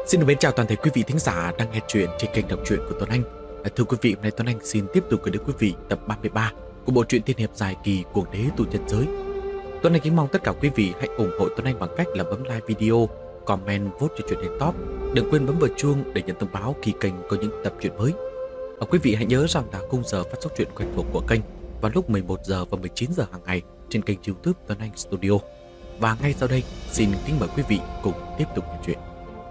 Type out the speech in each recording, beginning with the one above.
Xin được mến chào toàn thể quý vị thính giả đang nghe chuyện trên kênh đọc truyện của Tuấn Anh. Thưa quý vị, hôm nay Tuấn Anh xin tiếp tục gửi đến quý vị tập 33 của bộ truyện tiên hiệp dài kỳ Cuồng đế tu chân giới. Tuấn Anh kính mong tất cả quý vị hãy ủng hộ Tuấn Anh bằng cách là bấm like video, comment, vote cho chuyện lên top. Đừng quên bấm vào chuông để nhận thông báo khi kênh có những tập truyện mới. Quý vị hãy nhớ rằng là khung giờ phát sóng truyện quen thuộc của kênh vào lúc 11 giờ và 19 giờ hàng ngày trên kênh YouTube Tuấn Anh Studio. Và ngay sau đây, xin kính mời quý vị cùng tiếp tục nghe chuyện.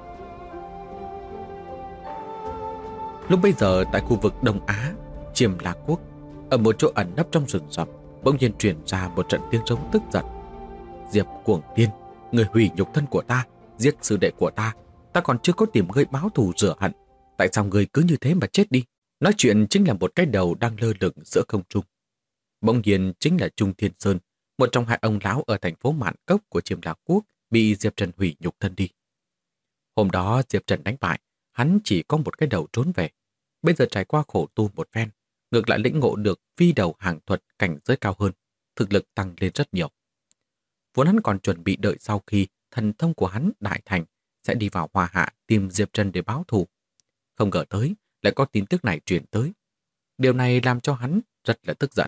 Lúc bấy giờ tại khu vực Đông Á, Chiêm La Quốc, ở một chỗ ẩn nấp trong rừng rậm, bỗng nhiên truyền ra một trận tiếng rống tức giận. Diệp Cuồng Tiên, người hủy nhục thân của ta, giết sư đệ của ta, ta còn chưa có tìm ngươi báo thù rửa hận, tại sao ngươi cứ như thế mà chết đi? Nói chuyện chính là một cái đầu đang lơ lửng giữa không trung. Bỗng nhiên chính là Trung Thiên Sơn, một trong hai ông lão ở thành phố Mạn Cốc của Chiêm La Quốc, bị Diệp Trần hủy nhục thân đi. Hôm đó Diệp Trần đánh bại, hắn chỉ có một cái đầu trốn về. Bây giờ trải qua khổ tu một phen, ngược lại lĩnh ngộ được phi đầu hàng thuật cảnh giới cao hơn, thực lực tăng lên rất nhiều. Vốn hắn còn chuẩn bị đợi sau khi thần thông của hắn đại thành sẽ đi vào Hoa Hạ tìm Diệp Trần để báo thù. Không ngờ tới, lại có tin tức này truyền tới. Điều này làm cho hắn rất là tức giận.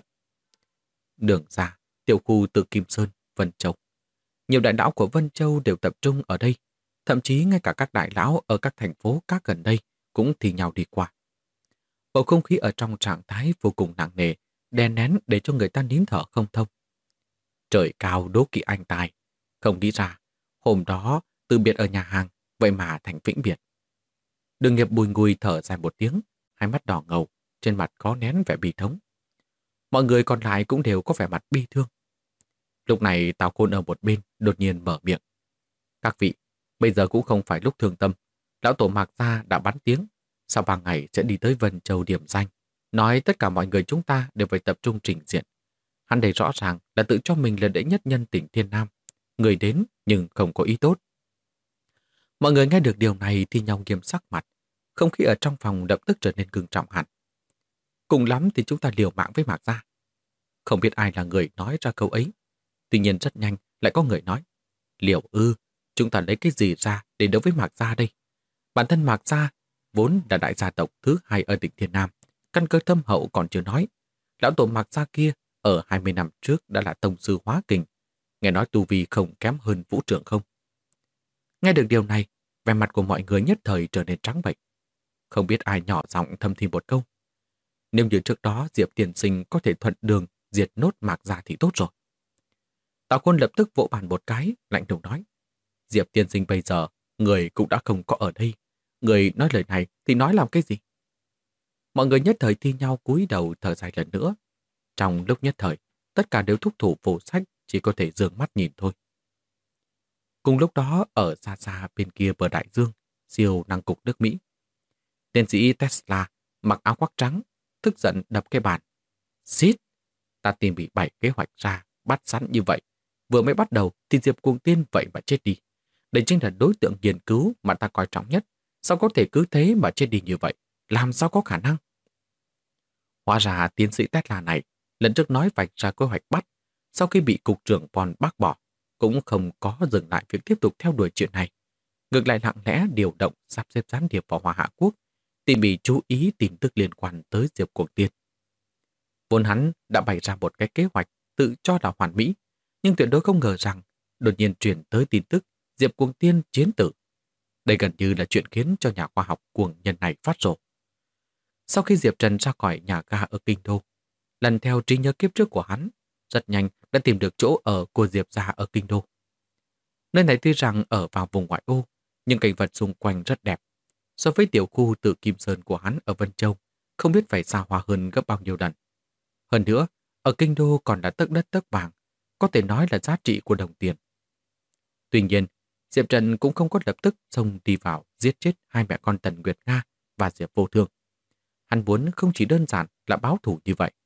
Đường ra, tiểu khu Tự Kim Sơn, Vân Châu. Nhiều đại lão của Vân Châu đều tập trung ở đây. Thậm chí ngay cả các đại lão ở các thành phố khác gần đây cũng thi nhau đi qua. Bầu không khí ở trong trạng thái vô cùng nặng nề, đè nén để cho người ta nín thở không thông. Trời cao đố kỵ anh tài. Không nghĩ ra, hôm đó từ biệt ở nhà hàng, vậy mà thành vĩnh biệt. Đường Nghiệp bùi ngùi thở dài một tiếng, hai mắt đỏ ngầu, trên mặt khó nén vẻ bi thống. Mọi người còn lại cũng đều có vẻ mặt bi thương. Lúc này Tào Khôn ở một bên đột nhiên mở miệng. Các vị, bây giờ cũng không phải lúc thương tâm. Lão tổ Mạc Gia đã bắn tiếng. Sau 3 ngày sẽ đi tới Vân Châu điểm danh. Nói tất cả mọi người chúng ta đều phải tập trung trình diện. Hắn đây rõ ràng là tự cho mình là đệ nhất nhân tỉnh Thiên Nam. Người đến nhưng không có ý tốt. Mọi người nghe được điều này thì nhau nghiêm sắc mặt. Không khí ở trong phòng lập tức trở nên ngưng trọng hẳn. Cùng lắm thì chúng ta liều mạng với Mạc Gia. Không biết ai là người nói ra câu ấy. Tuy nhiên rất nhanh lại có người nói. Liều ư, chúng ta lấy cái gì ra để đấu với Mạc Gia đây? Bản thân Mạc Gia vốn là đại gia tộc thứ 2 ở tỉnh Thiên Nam. Căn cơ thâm hậu còn chưa nói. Lão tổ Mạc Gia kia ở 20 năm trước đã là tông sư hóa kình. Nghe nói tu vi không kém hơn Vũ Trưởng không? Nghe được điều này, vẻ mặt của mọi người nhất thời trở nên trắng bệch. Không biết ai nhỏ giọng thầm thì một câu. Nếu như trước đó Diệp Tiên Sinh có thể thuận đường diệt nốt Mạc Gia thì tốt rồi. Tào Khôn lập tức vỗ bàn một cái, lạnh lùng nói. Diệp Tiên Sinh bây giờ, người cũng đã không có ở đây. Người nói lời này thì nói làm cái gì? Mọi người nhất thời thi nhau cúi đầu thở dài lần nữa. Trong lúc nhất thời, tất cả đều thúc thủ vô sách, chỉ có thể dương mắt nhìn thôi. Cùng lúc đó, ở xa xa bên kia bờ đại dương, siêu năng cục nước Mỹ. Tiến sĩ Tesla mặc áo khoác trắng, tức giận đập cái bàn. Xít! Ta tìm bị 7 kế hoạch ra, bắt sẵn như vậy. Vừa mới bắt đầu thì Diệp Cuồng Tiên vậy mà chết đi. Đây chính là đối tượng nghiên cứu mà ta coi trọng nhất. Sao có thể cứ thế mà chết đi như vậy? Làm sao có khả năng? Hóa ra tiến sĩ Tesla này lần trước nói vạch ra kế hoạch bắt. Sau khi bị cục trưởng Von bác bỏ, cũng không có dừng lại việc tiếp tục theo đuổi chuyện này. Ngược lại lặng lẽ điều động sắp xếp gián điệp vào Hoa Hạ Quốc, tìm bị chú ý tin tức liên quan tới Diệp Cuồng Tiên. Vốn hắn đã bày ra một cái kế hoạch tự cho là hoàn mỹ, nhưng tuyệt đối không ngờ rằng đột nhiên truyền tới tin tức Diệp Cuồng Tiên chiến tử. Đây gần như là chuyện khiến cho nhà khoa học cuồng nhân này phát rồ. Sau khi Diệp Trần ra khỏi nhà ga ở Kinh Đô, lần theo trí nhớ kiếp trước của hắn, rất nhanh đã tìm được chỗ ở của Diệp gia ở Kinh Đô. Nơi này tuy rằng ở vào vùng ngoại ô, nhưng cảnh vật xung quanh rất đẹp. So với tiểu khu Tự Kim Sơn của hắn ở Vân Châu, không biết phải xa hoa hơn gấp bao nhiêu lần. Hơn nữa, ở Kinh Đô còn là tấc đất tấc vàng, có thể nói là giá trị của đồng tiền. Tuy nhiên, Diệp Trần cũng không có lập tức xông đi vào giết chết hai mẹ con Tần Nguyệt Nga và Diệp Vô Thương. Hắn muốn không chỉ đơn giản là báo thù như vậy.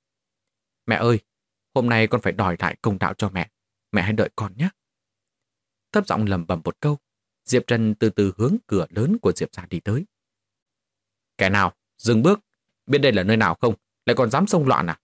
Mẹ ơi, hôm nay con phải đòi lại công đạo cho mẹ. Mẹ hãy đợi con nhé. Thấp giọng lẩm bẩm một câu, Diệp Trần từ từ hướng cửa lớn của Diệp gia đi tới. Kẻ nào, dừng bước, biết đây là nơi nào không, lại còn dám xông loạn à?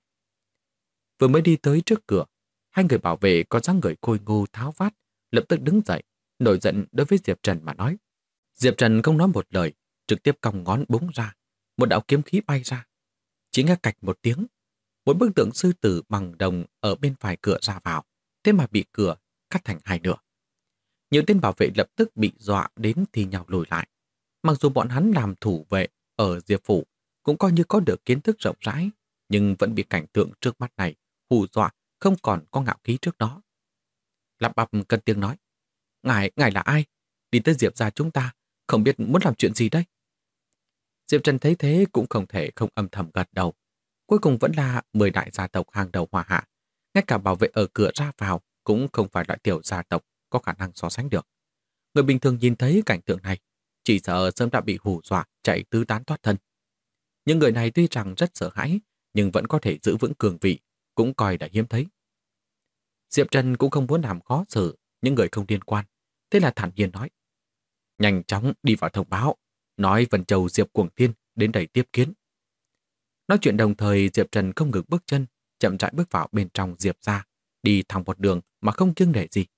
Vừa mới đi tới trước cửa, hai người bảo vệ có dáng người khôi ngô tháo vát, lập tức đứng dậy, nổi giận đối với Diệp Trần mà nói. Diệp Trần không nói một lời, trực tiếp cong ngón búng ra, một đạo kiếm khí bay ra. Chỉ nghe cạch một tiếng, một bức tượng sư tử bằng đồng ở bên phải cửa ra vào, thế mà bị cửa cắt thành hai nửa. Nhiều tên bảo vệ lập tức bị dọa đến thì nhào lùi lại. Mặc dù bọn hắn làm thủ vệ ở Diệp Phủ cũng coi như có được kiến thức rộng rãi, nhưng vẫn bị cảnh tượng trước mắt này hù dọa, không còn có ngạo khí trước đó. Lắp bắp cất tiếng nói: ngài là ai? Đi tới Diệp gia chúng ta, không biết muốn làm chuyện gì đây? Diệp Trần thấy thế cũng không thể không âm thầm gật đầu. Cuối cùng vẫn là 10 đại gia tộc hàng đầu Hoa Hạ. Ngay cả bảo vệ ở cửa ra vào cũng không phải loại tiểu gia tộc có khả năng so sánh được. Người bình thường nhìn thấy cảnh tượng này, chỉ sợ sớm đã bị hù dọa chạy tứ tán thoát thân. Những người này tuy rằng rất sợ hãi, nhưng vẫn có thể giữ vững cường vị, cũng coi là hiếm thấy. Diệp Trần cũng không muốn làm khó xử những người không liên quan, thế là thản nhiên nói: nhanh chóng đi vào thông báo, nói Vân Châu Diệp Cuồng Thiên đến đây tiếp kiến. Nói chuyện đồng thời, Diệp Trần không ngừng bước chân, chậm rãi bước vào bên trong Diệp gia, đi thẳng một đường mà không kiêng nể gì.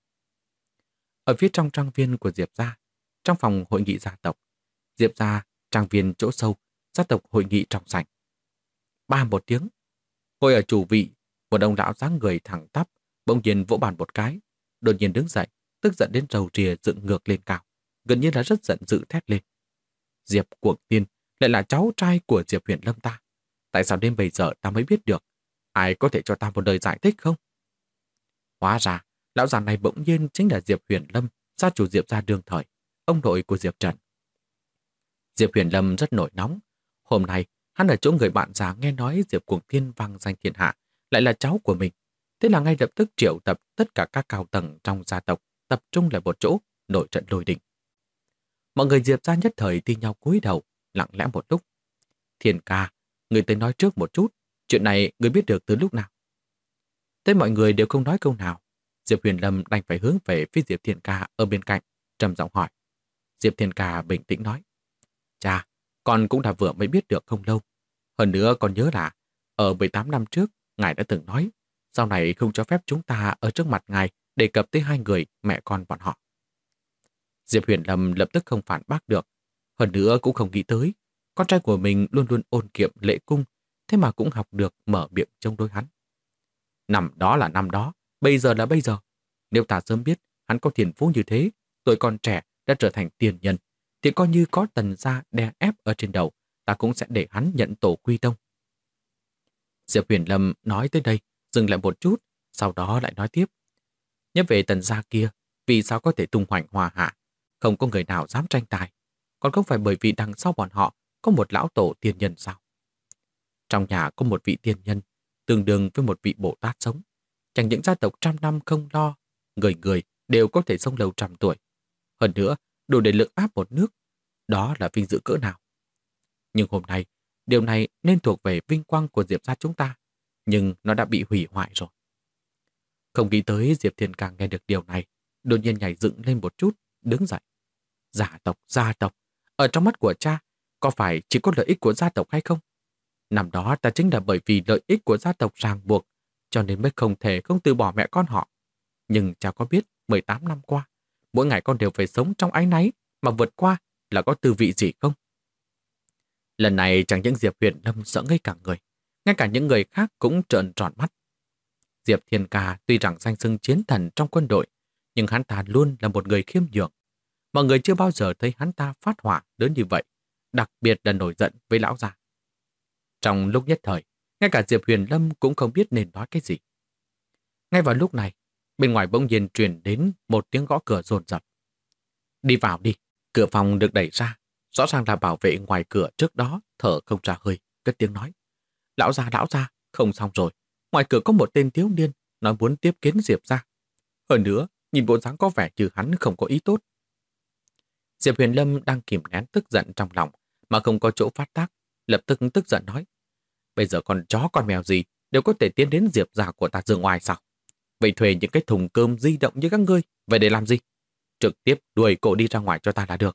Ở phía trong trang viên của Diệp gia, trong phòng hội nghị gia tộc, Diệp gia trang viên chỗ sâu, gia tộc hội nghị trong sảnh. Ba một tiếng, ngồi ở chủ vị, một ông lão dáng người thẳng tắp, bỗng nhiên vỗ bàn một cái, đột nhiên đứng dậy, tức giận đến râu ria dựng ngược lên cao, gần như là rất giận dữ thét lên: Diệp Cuồng Thiên lại là cháu trai của Diệp Huyền Lâm ta. Tại sao đến bây giờ ta mới biết được? Ai có thể cho ta một lời giải thích không? Hóa ra, lão già này bỗng nhiên chính là Diệp Huyền Lâm, gia chủ Diệp gia đương thời, ông nội của Diệp Trần. Diệp Huyền Lâm rất nổi nóng. Hôm nay, hắn ở chỗ người bạn già nghe nói Diệp Cuồng Thiên vang danh thiên hạ, lại là cháu của mình. Thế là ngay lập tức triệu tập tất cả các cao tầng trong gia tộc tập trung lại một chỗ, nổi trận lôi đình. Mọi người Diệp gia nhất thời thi nhau cúi đầu, lặng lẽ một lúc. Thiên ca, người tới nói trước một chút, chuyện này người biết được từ lúc nào? Thế mọi người đều không nói câu nào. Diệp Huyền Lâm đành phải hướng về phía Diệp Thiên ca ở bên cạnh, trầm giọng hỏi. Diệp Thiên ca bình tĩnh nói: Cha, con cũng đã vừa mới biết được không lâu. Hơn nữa còn nhớ là ở 18 năm trước, ngài đã từng nói sau này không cho phép chúng ta ở trước mặt ngài đề cập tới hai người mẹ con bọn họ. Diệp Huyền Lâm lập tức không phản bác được. Hơn nữa cũng không nghĩ tới con trai của mình luôn luôn ôn kiệm lễ cung, thế mà cũng học được mở miệng chống đối hắn. Năm đó là năm đó, bây giờ là bây giờ. Nếu ta sớm biết hắn có thiên phú như thế, tuổi còn trẻ đã trở thành tiền nhân, thì coi như có Tần gia đè ép ở trên đầu, ta cũng sẽ để hắn nhận tổ quy tông. Diệp Huyền Lâm nói tới đây, dừng lại một chút, sau đó lại nói tiếp. Nhớ về Tần gia kia, vì sao có thể tung hoành hòa hạ, không có người nào dám tranh tài, còn không phải bởi vì đằng sau bọn họ có một lão tổ tiên nhân sao? Trong nhà có một vị tiên nhân, tương đương với một vị Bồ Tát sống. Chẳng những gia tộc trăm năm không lo, người người đều có thể sống lâu trăm tuổi. Hơn nữa, đủ để lực áp một nước, đó là vinh dự cỡ nào. Nhưng hôm nay, điều này nên thuộc về vinh quang của Diệp gia chúng ta, nhưng nó đã bị hủy hoại rồi. Không nghĩ tới Diệp Thiên Càng nghe được điều này, đột nhiên nhảy dựng lên một chút, đứng dậy. Gia tộc, ở trong mắt của cha, có phải chỉ có lợi ích của gia tộc hay không? Năm đó ta chính là bởi vì lợi ích của gia tộc ràng buộc, cho nên mới không thể không từ bỏ mẹ con họ. Nhưng cha có biết 18 năm qua, mỗi ngày con đều phải sống trong áy náy, mà vượt qua là có tư vị gì không? Lần này chẳng những Diệp Huyền Lâm sợ ngây cả người, ngay cả những người khác cũng trợn tròn mắt. Diệp Thiên Ca tuy rằng danh xưng chiến thần trong quân đội, nhưng hắn ta luôn là một người khiêm nhường. Mọi người chưa bao giờ thấy hắn ta phát hỏa lớn như vậy, đặc biệt là nổi giận với lão già. Trong lúc nhất thời, ngay cả Diệp Huyền Lâm cũng không biết nên nói cái gì. Ngay vào lúc này, bên ngoài bỗng nhiên truyền đến một tiếng gõ cửa dồn dập. Đi vào đi, cửa phòng được đẩy ra. Rõ ràng là bảo vệ ngoài cửa trước đó thở không ra hơi, cất tiếng nói. Lão gia, không xong rồi. Ngoài cửa có một tên thiếu niên nói muốn tiếp kiến Diệp gia. Hơn nữa, nhìn bộ dáng có vẻ như hắn không có ý tốt. Diệp Huyền Lâm đang kìm nén tức giận trong lòng mà không có chỗ phát tác, lập tức tức giận nói. Bây giờ con chó con mèo gì đều có thể tiến đến Diệp gia của ta giường ngoài sao? Vậy thuê những cái thùng cơm di động như các ngươi, vậy để làm gì? Trực tiếp đuổi cổ đi ra ngoài cho ta là được.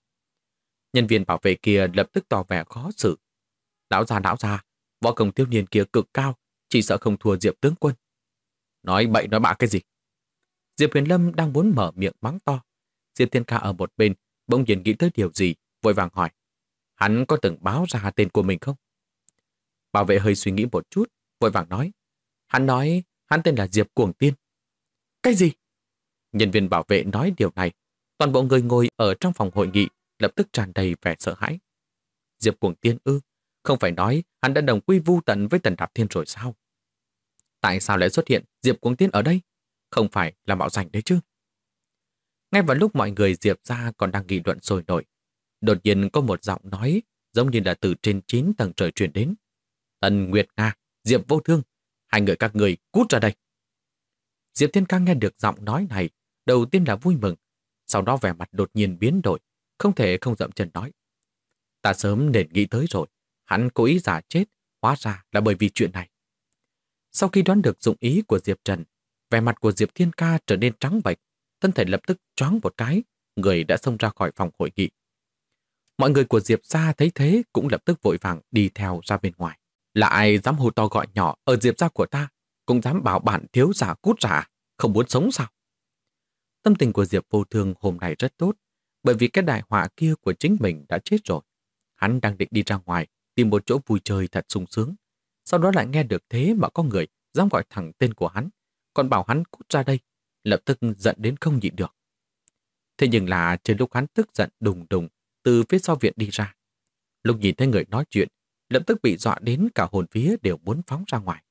Nhân viên bảo vệ kia lập tức tỏ vẻ khó xử. Lão già, võ công thiếu niên kia cực cao, chỉ sợ không thua Diệp tướng quân. Nói bậy nói bạ cái gì? Diệp Huyền Lâm đang muốn mở miệng mắng to. Diệp Thiên Ca ở một bên bỗng nhiên nghĩ tới điều gì, vội vàng hỏi. Hắn có từng báo ra tên của mình không? Bảo vệ hơi suy nghĩ một chút, vội vàng nói. Hắn nói hắn tên là Diệp Cuồng Tiên. Cái gì? Nhân viên bảo vệ nói điều này. Toàn bộ người ngồi ở trong phòng hội nghị lập tức tràn đầy vẻ sợ hãi. Diệp Cuồng Tiên ư? Không phải nói hắn đã đồng quy vu tận với Tần Đạp Thiên rồi sao? Tại sao lại xuất hiện Diệp Cuồng Tiên ở đây? Không phải là mạo danh đấy chứ? Ngay vào lúc mọi người Diệp ra còn đang nghị luận sôi nổi, đột nhiên có một giọng nói giống như là từ trên 9 tầng trời truyền đến. Tần Nguyệt Nga, Diệp Vô Thương, hai người các người cút ra đây. Diệp Thiên Ca nghe được giọng nói này, đầu tiên là vui mừng, sau đó vẻ mặt đột nhiên biến đổi, không thể không dậm chân nói. Ta sớm nên nghĩ tới rồi, hắn cố ý giả chết, hóa ra là bởi vì chuyện này. Sau khi đoán được dụng ý của Diệp Trần, vẻ mặt của Diệp Thiên Ca trở nên trắng bệch, thân thể lập tức choáng một cái, người đã xông ra khỏi phòng hội nghị. Mọi người của Diệp gia thấy thế cũng lập tức vội vàng đi theo ra bên ngoài. Là ai dám hô to gọi nhỏ ở Diệp gia của ta, cũng dám bảo bản thiếu giả cút giả, không muốn sống sao? Tâm tình của Diệp Vô Thương hôm nay rất tốt, bởi vì cái đại họa kia của chính mình đã chết rồi. Hắn đang định đi ra ngoài, tìm một chỗ vui chơi thật sung sướng. Sau đó lại nghe được thế mà có người dám gọi thẳng tên của hắn, còn bảo hắn cút ra đây, lập tức giận đến không nhịn được. Thế nhưng là trên lúc hắn tức giận đùng đùng từ phía sau viện đi ra, lúc nhìn thấy người nói chuyện, lập tức bị dọa đến cả hồn vía đều muốn phóng ra ngoài.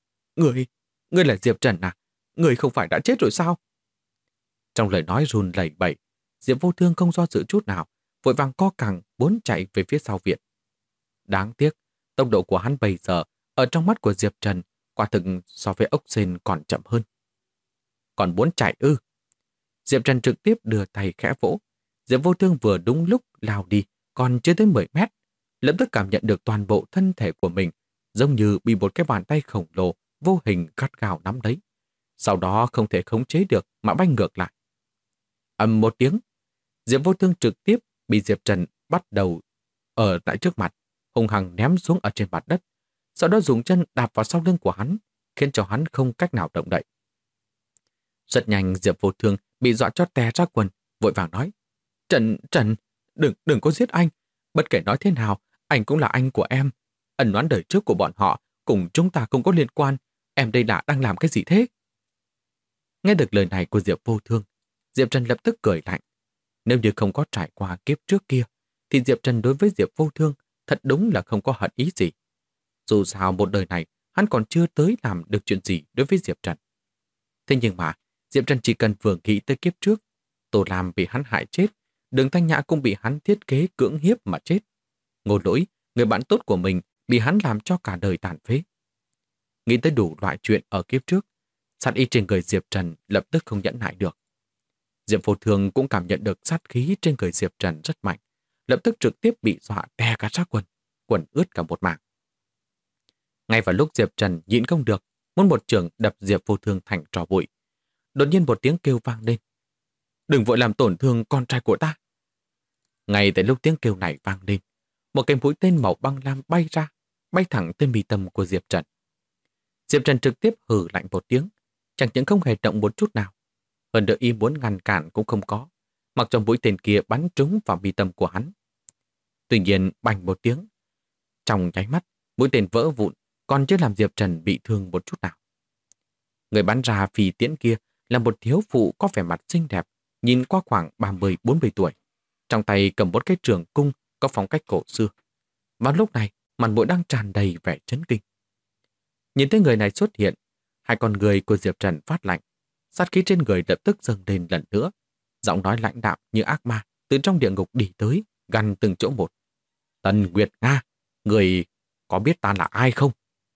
Ngươi là Diệp Trần à? Ngươi không phải đã chết rồi sao? Trong lời nói run lẩy bẩy, Diệp Vô Thương không do dự chút nào, vội vàng co cẳng muốn chạy về phía sau viện. Đáng tiếc, tốc độ của hắn bây giờ ở trong mắt của Diệp Trần quả thực so với ốc sên còn chậm hơn. Còn muốn chạy ư? Diệp Trần trực tiếp đưa tay khẽ vỗ. Diệp Vô Thương vừa đúng lúc lao đi, còn chưa tới 10 mét, lập tức cảm nhận được toàn bộ thân thể của mình giống như bị một cái bàn tay khổng lồ vô hình gắt gao nắm lấy. Sau đó không thể khống chế được mà bay ngược lại. Ầm một tiếng, Diệp Vô Thương trực tiếp bị Diệp Trần bắt đầu ở tại trước mặt, hung hăng ném xuống ở trên mặt đất, sau đó dùng chân đạp vào sau lưng của hắn, khiến cho hắn không cách nào động đậy. Rất nhanh Diệp Vô Thương bị dọa cho té ra quần, vội vàng nói: Trần, đừng có giết anh. Bất kể nói thế nào, anh cũng là anh của em. Ân oán đời trước của bọn họ cùng chúng ta không có liên quan. Em đây là đang làm cái gì thế? Nghe được lời này của Diệp Vô Thương, Diệp Trần lập tức cười lạnh. Nếu như không có trải qua kiếp trước kia, thì Diệp Trần đối với Diệp Vô Thương thật đúng là không có hận ý gì. Dù sao một đời này, hắn còn chưa tới làm được chuyện gì đối với Diệp Trần. Thế nhưng mà, Diệp Trần chỉ cần vừa nghĩ tới kiếp trước, Tô Lam bị hắn hại chết, Đường Thanh Nhã cũng bị hắn thiết kế cưỡng hiếp mà chết. Ngô Lỗi, người bạn tốt của mình, bị hắn làm cho cả đời tàn phế. Nghĩ tới đủ loại chuyện ở kiếp trước, sát ý trên người Diệp Trần lập tức không nhẫn nại được. Diệp Vô Thương cũng cảm nhận được sát khí trên người Diệp Trần rất mạnh, lập tức trực tiếp bị dọa tè cả ra quần ướt cả một mảng. Ngay vào lúc Diệp Trần nhịn không được, muốn một chưởng đập Diệp Vô Thương thành tro bụi, đột nhiên một tiếng kêu vang lên: Đừng vội làm tổn thương con trai của ta. Ngay tại lúc tiếng kêu này vang lên, một cái mũi tên màu băng lam bay ra, bay thẳng tới mi tâm của Diệp Trần. Diệp Trần trực tiếp hừ lạnh một tiếng, chẳng những không hề động một chút nào. Hơn nữa ý muốn ngăn cản cũng không có, mặc cho mũi tên kia bắn trúng vào mi tâm của hắn. Tuy nhiên bành một tiếng, trong nháy mắt, mũi tên vỡ vụn, còn chưa làm Diệp Trần bị thương một chút nào. Người bắn ra phi tiễn kia là một thiếu phụ có vẻ mặt xinh đẹp, nhìn qua khoảng 30-40 tuổi. Trong tay cầm một cái trường cung có phong cách cổ xưa. Vào lúc này, mặt mũi đang tràn đầy vẻ chấn kinh. Nhìn thấy người này xuất hiện, hai con người của Diệp Trần phát lạnh. Sát khí trên người lập tức dâng lên lần nữa. Giọng nói lãnh đạm như ác ma từ trong địa ngục đi tới, gằn từng chỗ một. Tần Nguyệt Nga, người có biết ta là ai không?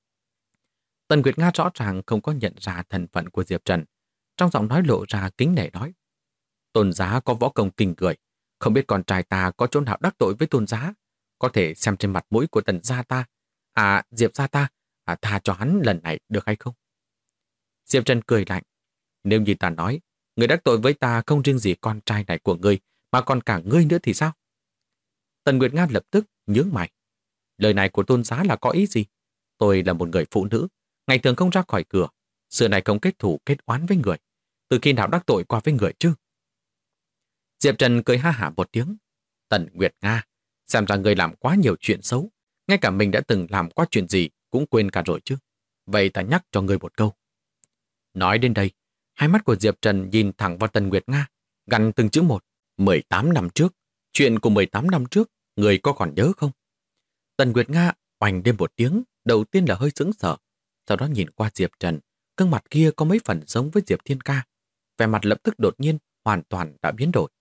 Tần Nguyệt Nga rõ ràng không có nhận ra thân phận của Diệp Trần. Trong giọng nói lộ ra kính nể nói: Tôn giá có võ công kinh người, không biết con trai ta có chỗ nào đắc tội với tôn giá, có thể xem trên mặt mũi của Tần gia ta, Diệp gia ta, tha cho hắn lần này được hay không? Diệp Trần cười lạnh: Nếu như ta nói, người đắc tội với ta không riêng gì con trai này của ngươi, mà còn cả ngươi nữa thì sao? Tần Nguyệt Nga lập tức nhướng mày. Lời này của tôn giá là có ý gì? Tôi là một người phụ nữ, ngày thường không ra khỏi cửa, xưa này không kết thù kết oán với người. Từ khi nào đắc tội qua với người chứ? Diệp Trần cười ha hả một tiếng. Tần Nguyệt Nga, xem ra người làm quá nhiều chuyện xấu. Ngay cả mình đã từng làm qua chuyện gì cũng quên cả rồi chứ. Vậy ta nhắc cho người một câu. Nói đến đây, hai mắt của Diệp Trần nhìn thẳng vào Tần Nguyệt Nga, gằn từng chữ một. 18 năm trước, chuyện của 18 năm trước, người có còn nhớ không? Tần Nguyệt Nga oành lên một tiếng, đầu tiên là hơi sững sờ, sau đó nhìn qua Diệp Trần, gương mặt kia có mấy phần giống với Diệp Thiên Ca. Vẻ mặt lập tức đột nhiên, hoàn toàn đã biến đổi.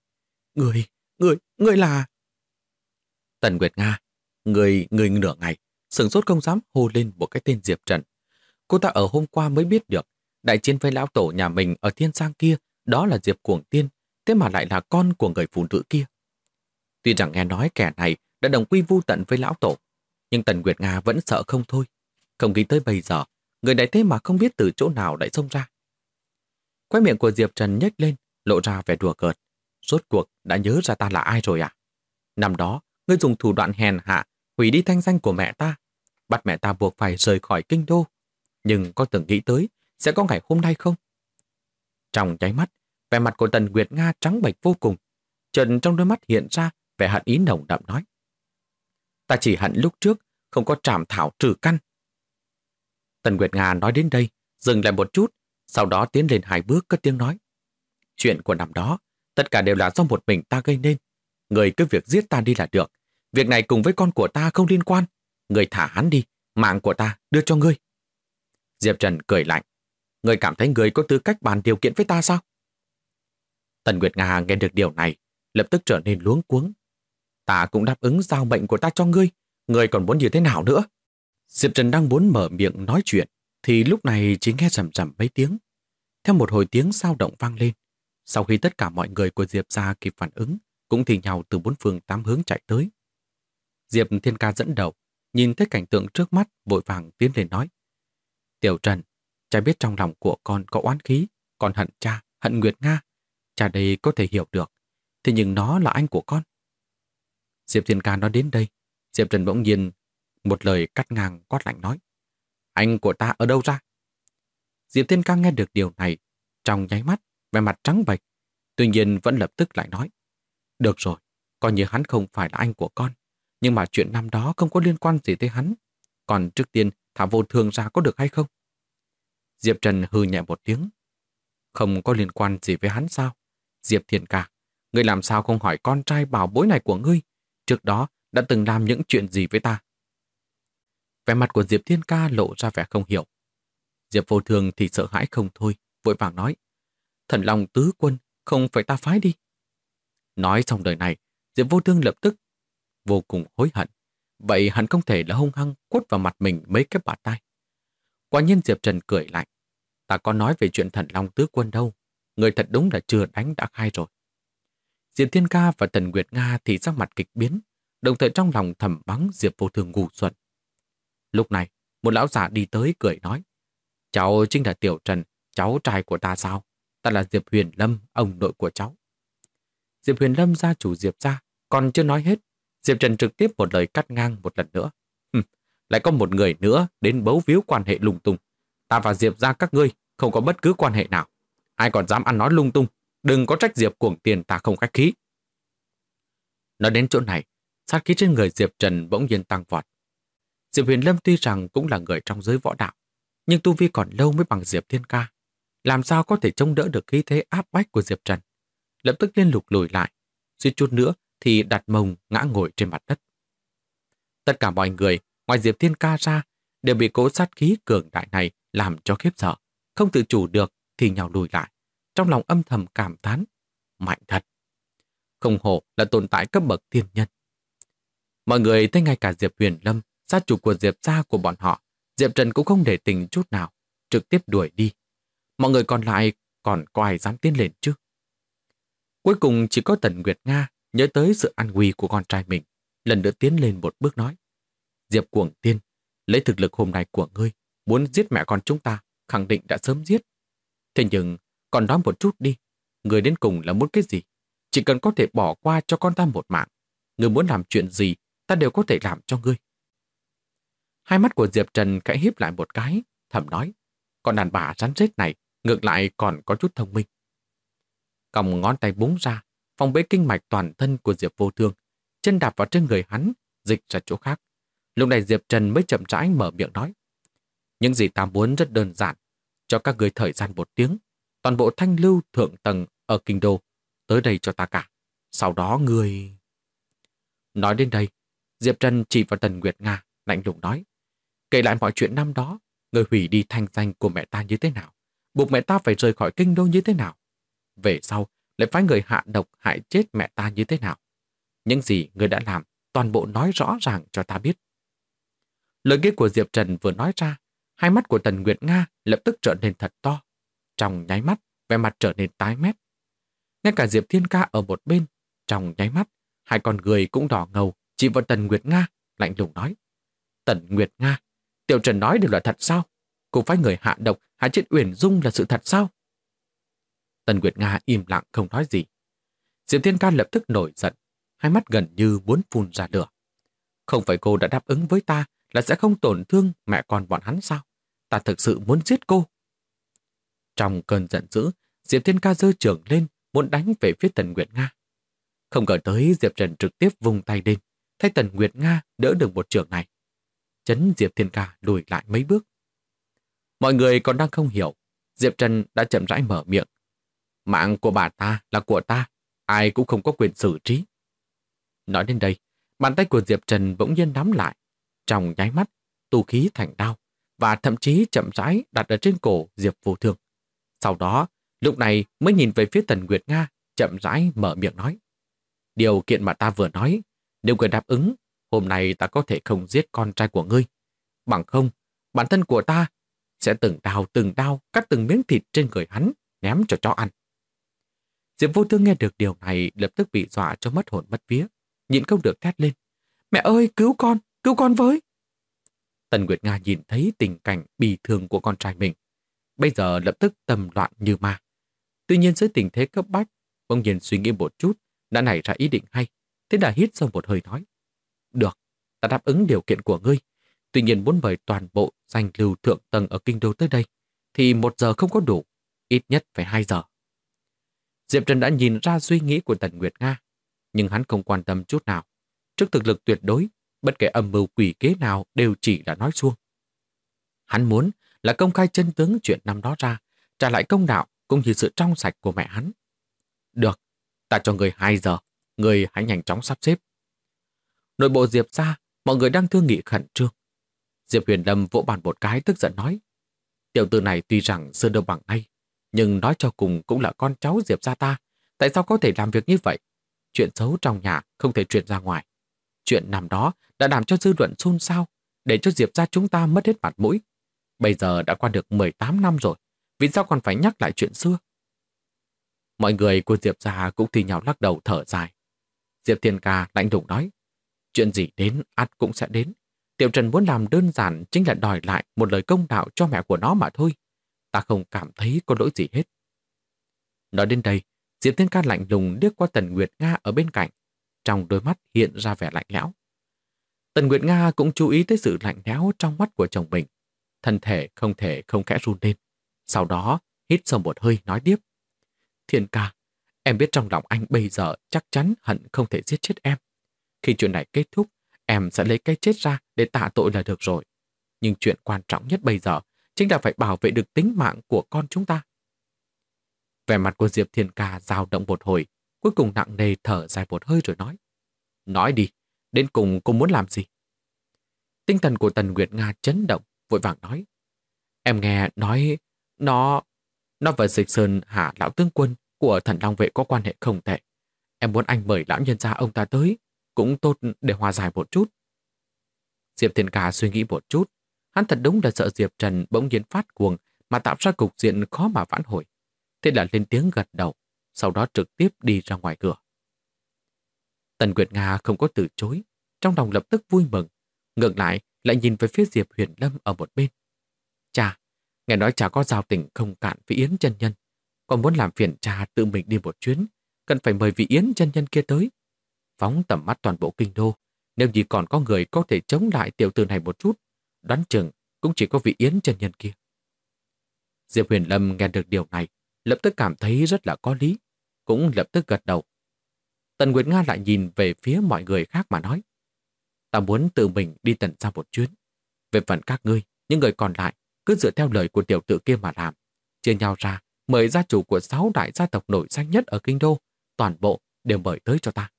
Người là... Tần Nguyệt Nga, người nửa ngày, sửng sốt không dám hô lên một cái tên Diệp Trần. Cô ta ở hôm qua mới biết được, đại chiến với lão tổ nhà mình ở Thiên Sang kia, đó là Diệp Cuồng Tiên, thế mà lại là con của người phụ nữ kia. Tuy rằng nghe nói kẻ này đã đồng quy vu tận với lão tổ, nhưng Tần Nguyệt Nga vẫn sợ không thôi. Không nghĩ tới bây giờ, người này thế mà không biết từ chỗ nào lại xông ra. Khóe miệng của Diệp Trần nhếch lên, lộ ra vẻ đùa cợt. Rốt cuộc đã nhớ ra ta là ai rồi à? Năm đó, ngươi dùng thủ đoạn hèn hạ, hủy đi thanh danh của mẹ ta, bắt mẹ ta buộc phải rời khỏi kinh đô. Nhưng có từng nghĩ tới sẽ có ngày hôm nay không? Trong nháy mắt, vẻ mặt của Tần Nguyệt Nga trắng bệch vô cùng. Trần trong đôi mắt hiện ra vẻ hận ý nồng đậm nói. Ta chỉ hận lúc trước không có trảm thảo trừ căn. Tần Nguyệt Nga nói đến đây, dừng lại một chút, sau đó tiến lên 2 bước cất tiếng nói. Chuyện của năm đó, tất cả đều là do một mình ta gây nên. Người cứ việc giết ta đi là được. Việc này cùng với con của ta không liên quan. Người thả hắn đi, mạng của ta đưa cho ngươi. Diệp Trần cười lạnh. Ngươi cảm thấy ngươi có tư cách bàn điều kiện với ta sao? Tần Nguyệt Nga nghe được điều này, lập tức trở nên luống cuống. Ta cũng đáp ứng giao mệnh của ta cho ngươi. Ngươi còn muốn như thế nào nữa? Diệp Trần đang muốn mở miệng nói chuyện, thì lúc này chỉ nghe rầm rầm mấy tiếng. Theo một hồi tiếng sao động vang lên. Sau khi tất cả mọi người của Diệp gia kịp phản ứng, cũng thì nhau từ 4 phương 8 hướng chạy tới. Diệp Thiên Ca dẫn đầu, nhìn thấy cảnh tượng trước mắt, vội vàng tiến lên nói. Tiểu Trần, cha biết trong lòng của con có oán khí, con hận cha, hận Nguyệt Nga. Cha đây có thể hiểu được, thế nhưng nó là anh của con. Diệp Thiên Ca nói đến đây, Diệp Trần bỗng nhiên một lời cắt ngang quát lạnh nói. Anh của ta ở đâu ra? Diệp Thiên Ca nghe được điều này, trong nháy mắt, vẻ mặt trắng bệch, tuy nhiên vẫn lập tức lại nói. Được rồi, coi như hắn không phải là anh của con, nhưng mà chuyện năm đó không có liên quan gì tới hắn. Còn trước tiên thả Vô Thương ra có được hay không? Diệp Trần hừ nhẹ một tiếng. Không có liên quan gì với hắn sao? Diệp Thiên Ca, ngươi làm sao không hỏi con trai bảo bối này của ngươi? Trước đó đã từng làm những chuyện gì với ta? Vẻ mặt của Diệp Thiên Ca lộ ra vẻ không hiểu. Diệp Vô Thương thì sợ hãi không thôi, vội vàng nói. Thần Long tứ quân, không phải ta phái đi. Nói xong đời này, Diệp Vô Thương lập tức vô cùng hối hận. Vậy hắn không thể là hung hăng quất vào mặt mình mấy cái bạt tai. Quả nhiên Diệp Trần cười lạnh. Ta có nói về chuyện Thần Long tứ quân đâu. Người thật đúng là chưa đánh đã khai rồi. Diệp Thiên Ca và Tần Nguyệt Nga thì sắc mặt kịch biến, đồng thời trong lòng thầm mắng Diệp Vô Thương ngu xuẩn. Lúc này, một lão già đi tới cười nói. Cháu chính là Tiểu Trần, cháu trai của ta sao? Ta là Diệp Huyền Lâm, ông nội của cháu. Diệp Huyền Lâm gia chủ Diệp gia, còn chưa nói hết. Diệp Trần trực tiếp một lời cắt ngang một lần nữa. Lại có một người nữa đến bấu víu quan hệ lung tung. Ta và Diệp gia các ngươi không có bất cứ quan hệ nào. Ai còn dám ăn nói lung tung, đừng có trách Diệp Cuồng Tiền ta không khách khí. Nói đến chỗ này, sát khí trên người Diệp Trần bỗng nhiên tăng vọt. Diệp Huyền Lâm tuy rằng cũng là người trong giới võ đạo, nhưng tu vi còn lâu mới bằng Diệp Thiên Ca. Làm sao có thể chống đỡ được khí thế áp bách của Diệp Trần? Lập tức liên lục lùi lại, suýt chút nữa thì đặt mông ngã ngồi trên mặt đất. Tất cả mọi người, ngoài Diệp Thiên Ca ra, đều bị cỗ sát khí cường đại này làm cho khiếp sợ, không tự chủ được thì nhào lùi lại, trong lòng âm thầm cảm thán, mạnh thật. Không hổ là tồn tại cấp bậc thiên nhân. Mọi người thấy ngay cả Diệp Huyền Lâm, gia chủ của Diệp gia của bọn họ, Diệp Trần cũng không để tình chút nào, trực tiếp đuổi đi. Mọi người còn lại còn có ai dám tiến lên chứ? Cuối cùng chỉ có Tần Nguyệt Nga nhớ tới sự an nguy của con trai mình, lần nữa tiến lên một bước nói. Diệp Cuồng Tiên, lấy thực lực hôm nay của ngươi, muốn giết mẹ con chúng ta, khẳng định đã sớm giết. Thế nhưng, còn nói một chút đi, ngươi đến cùng là muốn cái gì? Chỉ cần có thể bỏ qua cho con ta một mạng, ngươi muốn làm chuyện gì, ta đều có thể làm cho ngươi. Hai mắt của Diệp Trần khẽ híp lại một cái, thầm nói, con đàn bà rắn rết này ngược lại còn có chút thông minh. Còng ngón tay búng ra, phong bế kinh mạch toàn thân của Diệp Vô Thương, chân đạp vào trên người hắn, dịch ra chỗ khác. Lúc này Diệp Trần mới chậm rãi mở miệng nói. Những gì ta muốn rất đơn giản, cho các người thời gian 1 tiếng, toàn bộ thanh lưu thượng tầng ở kinh đô, tới đây cho ta cả. Sau đó người... Nói đến đây, Diệp Trần chỉ vào Tần Nguyệt Nga, lạnh lùng nói. Kể lại mọi chuyện năm đó, người hủy đi thanh danh của mẹ ta như thế nào, buộc mẹ ta phải rời khỏi kinh đô như thế nào. Về sau, lại phái người hạ độc hại chết mẹ ta như thế nào. Những gì người đã làm, toàn bộ nói rõ ràng cho ta biết. Lời kia của Diệp Trần vừa nói ra, hai mắt của Tần Nguyệt Nga lập tức trở nên thật to. Trong nháy mắt, vẻ mặt trở nên tái mét. Ngay cả Diệp Thiên Ca ở một bên, trong nháy mắt, hai con người cũng đỏ ngầu, chỉ vào Tần Nguyệt Nga, lạnh lùng nói. Tần Nguyệt Nga, Tiểu Trần nói đều là thật sao? Cô phái người hạ độc, hại chết Uyển Dung là sự thật sao? Tần Nguyệt Nga im lặng không nói gì. Diệp Thiên Ca lập tức nổi giận, hai mắt gần như muốn phun ra lửa. Không phải cô đã đáp ứng với ta là sẽ không tổn thương mẹ con bọn hắn sao? Ta thực sự muốn giết cô. Trong cơn giận dữ, Diệp Thiên Ca giơ chưởng lên, muốn đánh về phía Tần Nguyệt Nga. Không ngờ tới Diệp Trần trực tiếp vung tay lên, thay Tần Nguyệt Nga đỡ được một chưởng này. Chấn Diệp Thiên Ca lùi lại mấy bước. Mọi người còn đang không hiểu, Diệp Trần đã chậm rãi mở miệng. Mạng của bà ta là của ta, ai cũng không có quyền xử trí. Nói đến đây, bàn tay của Diệp Trần bỗng nhiên nắm lại. Trong nháy mắt, tu khí thành đao, và thậm chí chậm rãi đặt ở trên cổ Diệp Vô Thương. Sau đó, lúc này mới nhìn về phía Tần Nguyệt Nga, chậm rãi mở miệng nói. Điều kiện mà ta vừa nói, nếu người đáp ứng, hôm nay ta có thể không giết con trai của ngươi. Bằng không, bản thân của ta sẽ từng đao cắt từng miếng thịt trên người hắn, ném cho chó ăn. Diệp Vô Thương nghe được điều này lập tức bị dọa cho mất hồn mất vía, nhịn không được thét lên. Mẹ ơi, cứu con với! Tần Nguyệt Nga nhìn thấy tình cảnh bi thương của con trai mình. Bây giờ lập tức tâm loạn như ma. Tuy nhiên dưới tình thế cấp bách, bỗng nhiên suy nghĩ một chút, đã nảy ra ý định hay. Thế là hít sâu một hơi nói. Được, ta đáp ứng điều kiện của ngươi. Tuy nhiên muốn mời toàn bộ danh lưu thượng tầng ở kinh đô tới đây, thì 1 giờ không có đủ, ít nhất phải 2 giờ. Diệp Trần đã nhìn ra suy nghĩ của Tần Nguyệt Nga, nhưng hắn không quan tâm chút nào. Trước thực lực tuyệt đối, bất kể âm mưu quỷ kế nào đều chỉ là nói suông. Hắn muốn là công khai chân tướng chuyện năm đó ra, trả lại công đạo cũng như sự trong sạch của mẹ hắn. Được, ta cho người 2 giờ, người hãy nhanh chóng sắp xếp. Nội bộ Diệp ra, mọi người đang thương nghị khẩn trương. Diệp Huyền Lâm vỗ bàn một cái tức giận nói. Tiểu tử này tuy rằng xưa đâu bằng nay, nhưng nói cho cùng cũng là con cháu Diệp gia ta. Tại sao có thể làm việc như vậy? Chuyện xấu trong nhà không thể truyền ra ngoài. Chuyện năm đó đã làm cho dư luận xôn xao, để cho Diệp gia chúng ta mất hết mặt mũi. Bây giờ đã qua được 18 năm rồi, vì sao còn phải nhắc lại chuyện xưa? Mọi người của Diệp gia cũng thì nhau lắc đầu thở dài. Diệp Thiên Ca lạnh lùng nói, chuyện gì đến ắt cũng sẽ đến. Tiểu Trần muốn làm đơn giản chính là đòi lại một lời công đạo cho mẹ của nó mà thôi. Ta không cảm thấy có lỗi gì hết. Nói đến đây, Diệp Thiên Ca lạnh lùng liếc qua Tần Nguyệt Nga ở bên cạnh. Trong đôi mắt hiện ra vẻ lạnh lẽo. Tần Nguyệt Nga cũng chú ý tới sự lạnh lẽo trong mắt của chồng mình. Thân thể không thể không khẽ run lên. Sau đó, hít sâu một hơi nói tiếp. Thiên Ca, em biết trong lòng anh bây giờ chắc chắn hận không thể giết chết em. Khi chuyện này kết thúc, em sẽ lấy cái chết ra để tạ tội là được rồi. Nhưng chuyện quan trọng nhất bây giờ chính là phải bảo vệ được tính mạng của con chúng ta. Vẻ mặt của Diệp Thiên Ca dao động một hồi, cuối cùng nặng nề thở dài một hơi rồi nói. Nói đi, đến cùng cô muốn làm gì? Tinh thần của Tần Nguyệt Nga chấn động, vội vàng nói. Em nghe nói nó và Dịch Sơn Hạ lão tướng quân của Thần Long Vệ có quan hệ không tệ. Em muốn anh mời lão nhân gia ông ta tới, cũng tốt để hòa giải một chút. Diệp Thiên Ca suy nghĩ một chút, hắn thật đúng là sợ Diệp Trần bỗng nhiên phát cuồng mà tạo ra cục diện khó mà vãn hồi. Thế là lên tiếng gật đầu, sau đó trực tiếp đi ra ngoài cửa. Tần Nguyệt Nga không có từ chối, trong lòng lập tức vui mừng, ngược lại nhìn về phía Diệp Huyền Lâm ở một bên. Cha, nghe nói cha có giao tình không cạn với Yến chân nhân, còn muốn làm phiền cha tự mình đi một chuyến, cần phải mời vị Yến chân nhân kia tới. Phóng tầm mắt toàn bộ kinh đô, nếu như còn có người có thể chống lại tiểu tử này một chút, đoán chừng cũng chỉ có vị Yến chân nhân kia. Diệp Huyền Lâm nghe được điều này, lập tức cảm thấy rất là có lý, cũng lập tức gật đầu. Tần Nguyệt Nga lại nhìn về phía mọi người khác mà nói. Ta muốn tự mình đi Tần ra một chuyến. Về phần các ngươi, những người còn lại, cứ dựa theo lời của tiểu tử kia mà làm. Chia nhau ra, mời gia chủ của 6 đại gia tộc nổi danh nhất ở kinh đô, toàn bộ đều mời tới cho ta.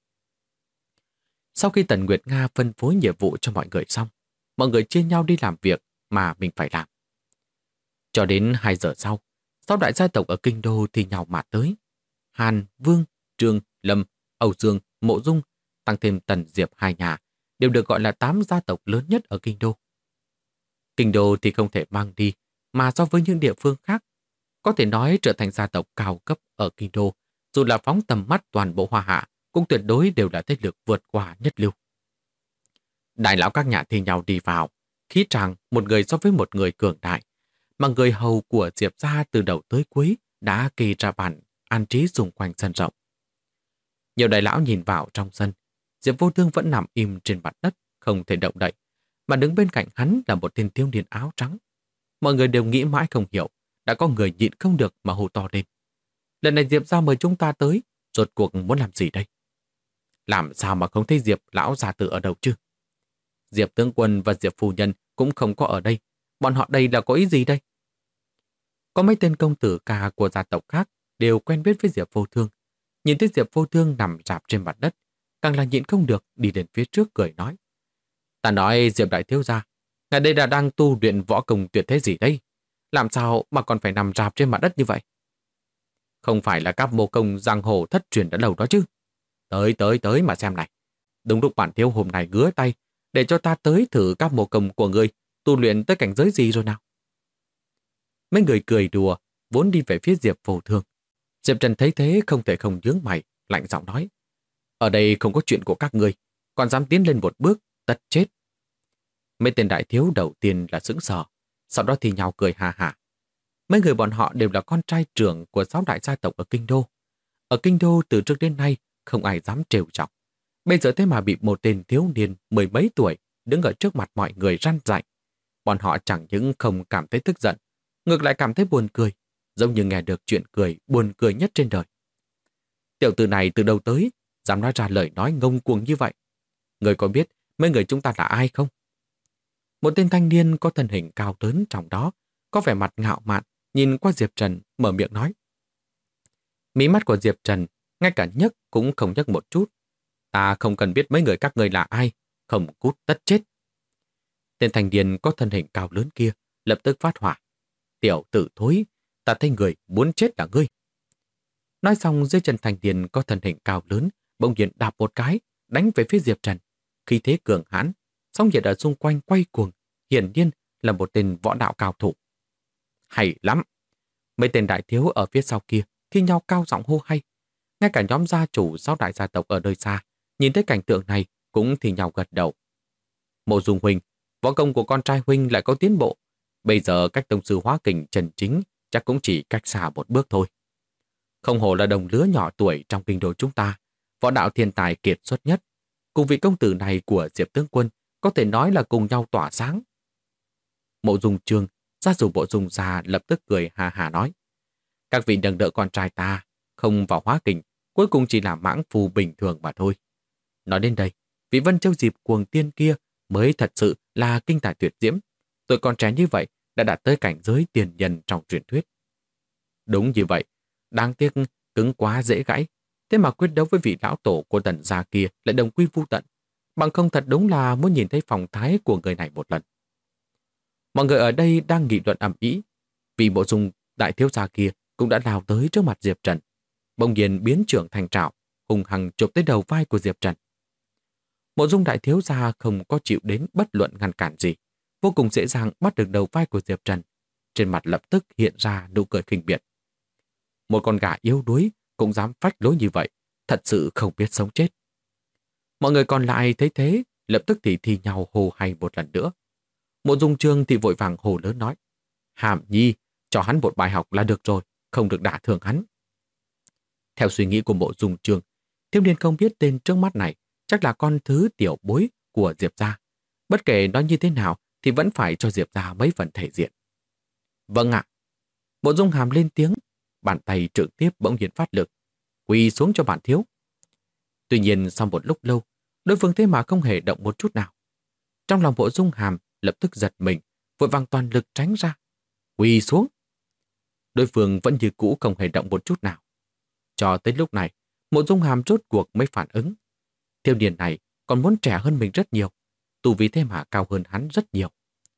Sau khi Tần Nguyệt Nga phân phối nhiệm vụ cho mọi người xong, mọi người chia nhau đi làm việc mà mình phải làm. Cho đến 2 giờ sau, 6 đại gia tộc ở kinh đô thì nhau mà tới. Hàn, Vương, Trương, Lâm, Âu Dương, Mộ Dung, tăng thêm Tần Diệp hai nhà, đều được gọi là 8 gia tộc lớn nhất ở kinh đô. Kinh đô thì không thể mang đi, mà so với những địa phương khác, có thể nói trở thành gia tộc cao cấp ở kinh đô, dù là phóng tầm mắt toàn bộ Hoa Hạ, cũng tuyệt đối đều là thế lực vượt qua nhất lưu. Đại lão các nhà thi nhau đi vào, khí tràng một người so với một người cường đại, mà người hầu của Diệp gia từ đầu tới cuối đã kê ra bàn an trí xung quanh sân rộng. Nhiều đại lão nhìn vào trong sân, Diệp Vô Thương vẫn nằm im trên mặt đất, không thể động đậy, mà đứng bên cạnh hắn là một tên thiếu niên áo trắng. Mọi người đều nghĩ mãi không hiểu, đã có người nhịn không được mà hô to lên. Lần này Diệp gia mời chúng ta tới, rốt cuộc muốn làm gì đây? Làm sao mà không thấy Diệp lão gia tử ở đâu chứ? Diệp tướng quân và Diệp phu nhân cũng không có ở đây, bọn họ đây là có ý gì đây? Có mấy tên công tử ca của gia tộc khác đều quen biết với Diệp Vô Thương. Nhìn thấy Diệp Vô Thương nằm rạp trên mặt đất, càng là nhịn không được đi đến phía trước cười nói. Ta nói Diệp đại thiếu gia, ngài đây là đang tu luyện võ công tuyệt thế gì đây? Làm sao mà còn phải nằm rạp trên mặt đất như vậy? Không phải là các mô công giang hồ thất truyền đã lâu đó chứ? Tới mà xem này. Đúng lúc bản thiếu hôm nay ngứa tay, để cho ta tới thử các mô công của ngươi tu luyện tới cảnh giới gì rồi nào? Mấy người cười đùa, vốn đi về phía Diệp Vô Thương. Diệp Trần thấy thế không thể không nhướng mày, lạnh giọng nói. Ở đây không có chuyện của các ngươi, còn dám tiến lên một bước, tất chết. Mấy tên đại thiếu đầu tiên là sững sờ, sau đó thì nhào cười hà hà. Mấy người bọn họ đều là con trai trưởng của 6 đại gia tộc ở Kinh Đô. Ở Kinh Đô từ trước đến nay không ai dám trêu chọc. Bây giờ thế mà bị một tên thiếu niên 10 mấy tuổi đứng ở trước mặt mọi người răn dạy. Bọn họ chẳng những không cảm thấy tức giận, ngược lại cảm thấy buồn cười, giống như nghe được chuyện cười buồn cười nhất trên đời. Tiểu tử này từ đâu tới, dám nói ra lời nói ngông cuồng như vậy. Người có biết mấy người chúng ta là ai không? Một tên thanh niên có thân hình cao lớn trong đó, có vẻ mặt ngạo mạn, nhìn qua Diệp Trần, mở miệng nói. Mí mắt của Diệp Trần, ngay cả nhấc cũng không nhấc một chút. Ta không cần biết mấy người các ngươi là ai, không cút tất chết. Tên thanh niên có thân hình cao lớn kia, lập tức phát hỏa. Tiểu tử thối, ta thấy người muốn chết là ngươi. Nói xong dưới chân thanh niên có thân hình cao lớn, bỗng nhiên đạp một cái, đánh về phía Diệp Trần. Khi thế cường hãn, sóng nhiệt ở xung quanh quay cuồng, hiển nhiên là một tên võ đạo cao thủ. Hay lắm! Mấy tên đại thiếu ở phía sau kia thi nhau cao giọng hô hay. Ngay cả nhóm gia chủ 6 đại gia tộc ở nơi xa, nhìn thấy cảnh tượng này cũng thi nhau gật đầu. Mộ Dung huynh, võ công của con trai huynh lại có tiến bộ. Bây giờ cách tông sư hóa kình Trần Chính chắc cũng chỉ cách xa một bước thôi. Không hổ là đồng lứa nhỏ tuổi trong kinh đô chúng ta, võ đạo thiên tài kiệt xuất nhất. Cùng vị công tử này của Diệp tướng quân có thể nói là cùng nhau tỏa sáng. Mộ Dung Trương, gia chủ Mộ Dung gia lập tức cười hà hà nói. Các vị đừng đỡ con trai ta, không vào hóa kình, cuối cùng chỉ là mãng phu bình thường mà thôi. Nói đến đây, vị Vân Châu Diệp cuồng tiên kia mới thật sự là kinh tài tuyệt diễm. Tuổi còn trẻ như vậy đã đạt tới cảnh giới tiền nhân trong truyền thuyết. Đúng như vậy, đáng tiếc cứng quá dễ gãy. Thế mà quyết đấu với vị lão tổ của Tần gia kia lại đồng quy vu tận. Bằng không thật đúng là muốn nhìn thấy phong thái của người này một lần. Mọi người ở đây đang nghị luận ầm ĩ, vì Mộ Dung đại thiếu gia kia cũng đã lao tới trước mặt Diệp Trần. Bỗng nhiên biến trưởng thành trảo, hùng hăng chụp tới đầu vai của Diệp Trần. Mộ Dung đại thiếu gia không có chịu đến bất luận ngăn cản gì, vô cùng dễ dàng bắt được đầu vai của Diệp Trần. Trên mặt lập tức hiện ra nụ cười khinh biệt. Một con gà yếu đuối cũng dám phách lối như vậy, thật sự không biết sống chết. Mọi người còn lại thấy thế, lập tức thì thi nhau hô hay một lần nữa. Mộ Dung Trương thì vội vàng hô lớn nói. Hàm Nhi, cho hắn một bài học là được rồi, không được đả thương hắn. Theo suy nghĩ của Mộ Dung Trương, thiếu niên không biết tên trước mắt này chắc là con thứ tiểu bối của Diệp gia. Bất kể nói như thế nào thì vẫn phải cho Diệp gia mấy phần thể diện. Vâng ạ. Mộ Dung Hàm lên tiếng, bàn tay trực tiếp bỗng nhiên phát lực, quỳ xuống cho bản thiếu. Tuy nhiên sau một lúc lâu, đối phương thế mà không hề động một chút nào. Trong lòng Mộ Dung Hàm lập tức giật mình, vội vàng toàn lực tránh ra. Quỳ xuống. Đối phương vẫn như cũ không hề động một chút nào. Cho tới lúc này, Mộ Dung Hàm rốt cuộc mới phản ứng. Thiếu niên này còn muốn trẻ hơn mình rất nhiều, tu vi thế mà cao hơn hắn rất nhiều.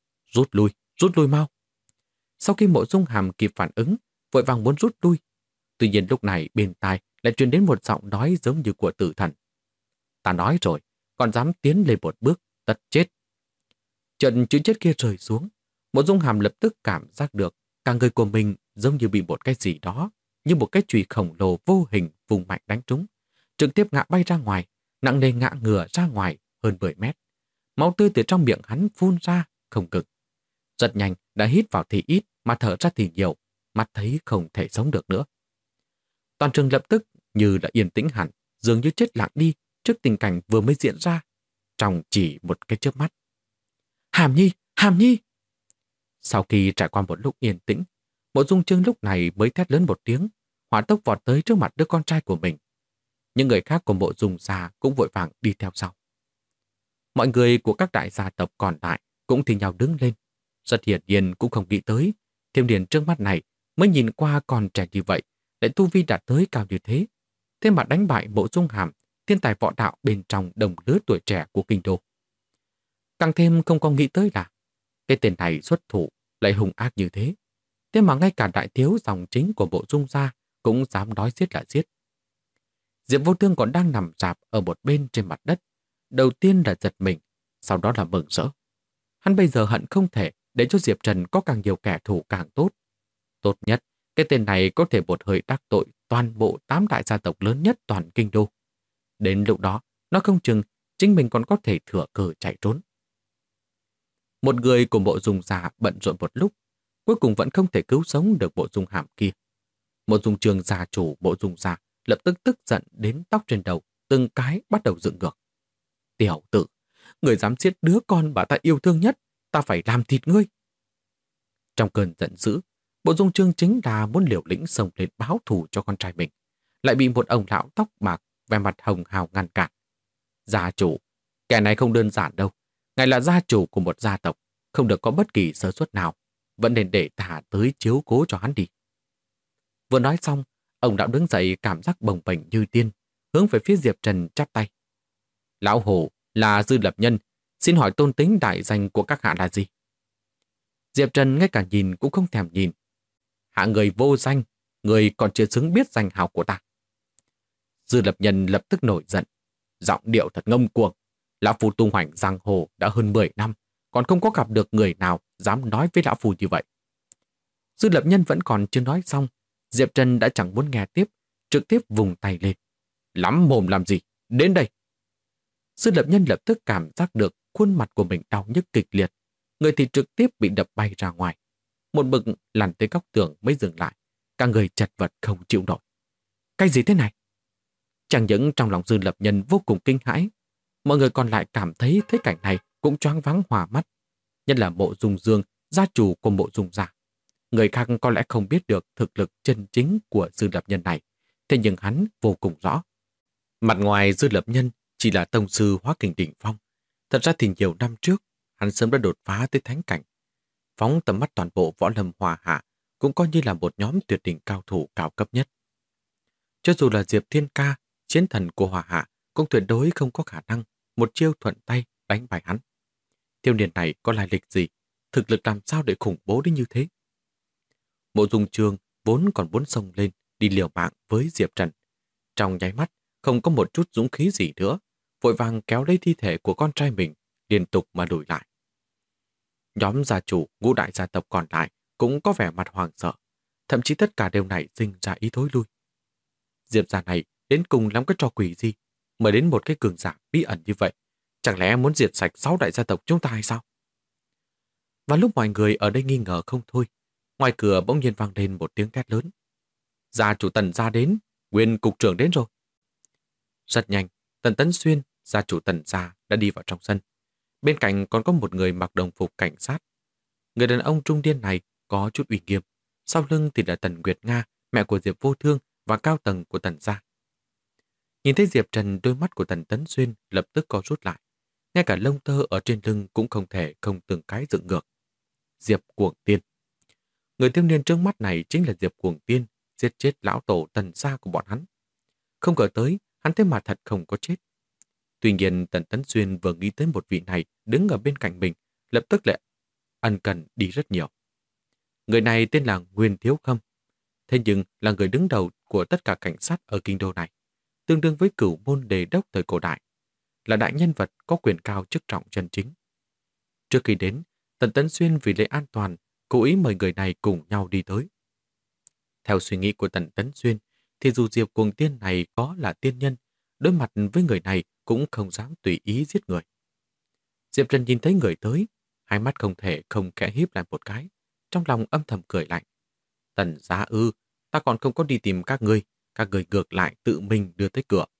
Rút lui mau. Sau khi Mộ Dung Hàm kịp phản ứng, vội vàng muốn rút lui. Tuy nhiên lúc này bên tai lại truyền đến một giọng nói giống như của tử thần. Ta nói rồi, còn dám tiến lên một bước, tất chết. Trận chữ chết kia rơi xuống, Mộ Dung Hàm lập tức cảm giác được cả người của mình giống như bị một cái gì đó, như một cái chùy khổng lồ vô hình vùng mạnh đánh trúng, trực tiếp ngã bay ra ngoài, nặng nề ngã ngửa ra ngoài hơn 10 mét. Máu tươi từ trong miệng hắn phun ra, không ngừng. Rất nhanh đã hít vào thì ít mà thở ra thì nhiều, mắt thấy không thể sống được nữa. Toàn trường lập tức như đã yên tĩnh hẳn, dường như chết lặng đi trước tình cảnh vừa mới diễn ra, trong chỉ một cái chớp mắt. Hàm Nhi, Hàm Nhi! Sau khi trải qua một lúc yên tĩnh, Mộ Dung Chương lúc này mới thét lớn một tiếng, hỏa tốc vọt tới trước mặt đứa con trai của mình. Những người khác của Mộ Dung gia cũng vội vàng đi theo sau. Mọi người của các đại gia tộc còn lại cũng thì nhau đứng lên. Rất hiển nhiên cũng không nghĩ tới, thiếu niên trước mắt này mới nhìn qua còn trẻ như vậy, lại tu vi đạt tới cao như thế. Thế mà đánh bại Mộ Dung Hàm, thiên tài võ đạo bên trong đồng lứa tuổi trẻ của kinh đô. Càng thêm không có nghĩ tới là cái tên này xuất thủ lại hung ác như thế. Thế mà ngay cả đại thiếu dòng chính của Mộ Dung gia cũng dám nói giết là giết. Diệp Vô Thương còn đang nằm rạp ở một bên trên mặt đất. Đầu tiên là giật mình, sau đó là mừng rỡ. Hắn bây giờ hận không thể để cho Diệp Trần có càng nhiều kẻ thù càng tốt. Tốt nhất, cái tên này có thể một hơi đắc tội toàn bộ 8 đại gia tộc lớn nhất toàn kinh đô. Đến lúc đó, nó không chừng chính mình còn có thể thừa cơ chạy trốn. Một người của Mộ Dung gia bận rộn một lúc, cuối cùng vẫn không thể cứu sống được Mộ Dung Hàm kia. Mộ Dung Trường gia chủ Mộ Dung gia lập tức tức giận đến tóc trên đầu, từng cái bắt đầu dựng ngược. Tiểu tử, người dám giết đứa con bà ta yêu thương nhất, ta phải làm thịt ngươi. Trong cơn giận dữ, Mộ Dung Chương chính là muốn liều lĩnh xông lên báo thù cho con trai mình, lại bị một ông lão tóc bạc vẻ mặt hồng hào ngăn cản. Gia chủ, kẻ này không đơn giản đâu. Ngài là gia chủ của một gia tộc, không được có bất kỳ sơ suất nào, vẫn nên để thả tới chiếu cố cho hắn đi. Vừa nói xong, ông lão đứng dậy cảm giác bồng bềnh như tiên, hướng về phía Diệp Trần chắp tay. Lão Hổ là Dư Lập Nhân, xin hỏi tôn tính đại danh của các hạ là gì? Diệp Trần ngay cả nhìn cũng không thèm nhìn. Hạ người vô danh, người còn chưa xứng biết danh hào của ta. Dư Lập Nhân lập tức nổi giận, giọng điệu thật ngông cuồng. Lão Phu tung hoành giang hồ đã hơn 10 năm, còn không có gặp được người nào dám nói với Lão Phu như vậy. Dư Lập Nhân vẫn còn chưa nói xong, Diệp Trần đã chẳng muốn nghe tiếp, trực tiếp vùng tay lên. Lắm mồm làm gì? Đến đây! Dư Lập Nhân lập tức cảm giác được khuôn mặt của mình đau nhức kịch liệt, người thì trực tiếp bị đập bay ra ngoài. Một bực lăn tới góc tường mới dừng lại, cả người chật vật không chịu nổi. Cái gì thế này? Chẳng những trong lòng Dư Lập Nhân vô cùng kinh hãi, mọi người còn lại cảm thấy thế cảnh này cũng choáng váng hòa mắt. Nhất là Mộ Dung Dương, gia chủ của Mộ Dung gia. Người khác có lẽ không biết được thực lực chân chính của Dư Lập Nhân này, thế nhưng hắn vô cùng rõ. Mặt ngoài Dư Lập Nhân chỉ là tông sư Hóa Kình đỉnh phong. Thật ra thì nhiều năm trước, hắn sớm đã đột phá tới thánh cảnh. Phóng tầm mắt toàn bộ võ lâm Hòa Hạ cũng coi như là một nhóm tuyệt đỉnh cao thủ cao cấp nhất. Cho dù là Diệp Thiên Ca, chiến thần của Hòa Hạ, cũng tuyệt đối không có khả năng một chiêu thuận tay đánh bại hắn. Thiếu niên này có lai lịch gì, thực lực làm sao để khủng bố đến như thế? Mộ Dung Chương vốn còn muốn xông lên đi liều mạng với Diệp Trần. Trong nháy mắt, không có một chút dũng khí gì nữa, vội vàng kéo lấy thi thể của con trai mình, liên tục mà lùi lại. Nhóm gia chủ, ngũ đại gia tộc còn lại cũng có vẻ mặt hoảng sợ, thậm chí tất cả đều nảy sinh ra ý thối lui. Diệp gia này đến cùng lắm cái trò quỷ gì, mới đến một cái cường giả bí ẩn như vậy, chẳng lẽ muốn diệt sạch 6 đại gia tộc chúng ta hay sao? Và lúc mọi người ở đây nghi ngờ không thôi, ngoài cửa bỗng nhiên vang lên một tiếng thét lớn. Gia chủ Tần gia đến, Nguyên cục trưởng đến rồi. Rất nhanh, Tần Tấn Xuyên, gia chủ Tần gia đã đi vào trong sân. Bên cạnh còn có một người mặc đồng phục cảnh sát. Người đàn ông trung niên này có chút uy nghiêm, sau lưng thì là Tần Nguyệt Nga, mẹ của Diệp Vô Thương và cao tầng của Tần gia. Nhìn thấy Diệp Trần, đôi mắt của Tần Tấn Xuyên lập tức co rút lại. Ngay cả lông tơ ở trên lưng cũng không thể không từng cái dựng ngược. Diệp Cuồng Tiên. Người thiếu niên trước mắt này chính là Diệp Cuồng Tiên, giết chết lão tổ Tần gia của bọn hắn. Không ngờ tới, hắn thế mà thật không có chết. Tuy nhiên, Tần Tấn Xuyên vừa nghĩ tới một vị này đứng ở bên cạnh mình, lập tức lại ân cần đi rất nhiều. Người này tên là Nguyên Thiếu Khâm, thế nhưng là người đứng đầu của tất cả cảnh sát ở kinh đô này, tương đương với cửu môn đề đốc thời cổ đại, là đại nhân vật có quyền cao chức trọng chân chính. Trước khi đến, Tần Tấn Xuyên vì lễ an toàn, cố ý mời người này cùng nhau đi tới. Theo suy nghĩ của Tần Tấn Xuyên, thì dù Diệp Cuồng Tiên này có là tiên nhân, đối mặt với người này cũng không dám tùy ý giết người. Diệp Trần nhìn thấy người tới, hai mắt không thể không khẽ híp lại một cái, trong lòng âm thầm cười lạnh. Tần gia ư, ta còn không có đi tìm các người ngược lại tự mình đưa tới cửa.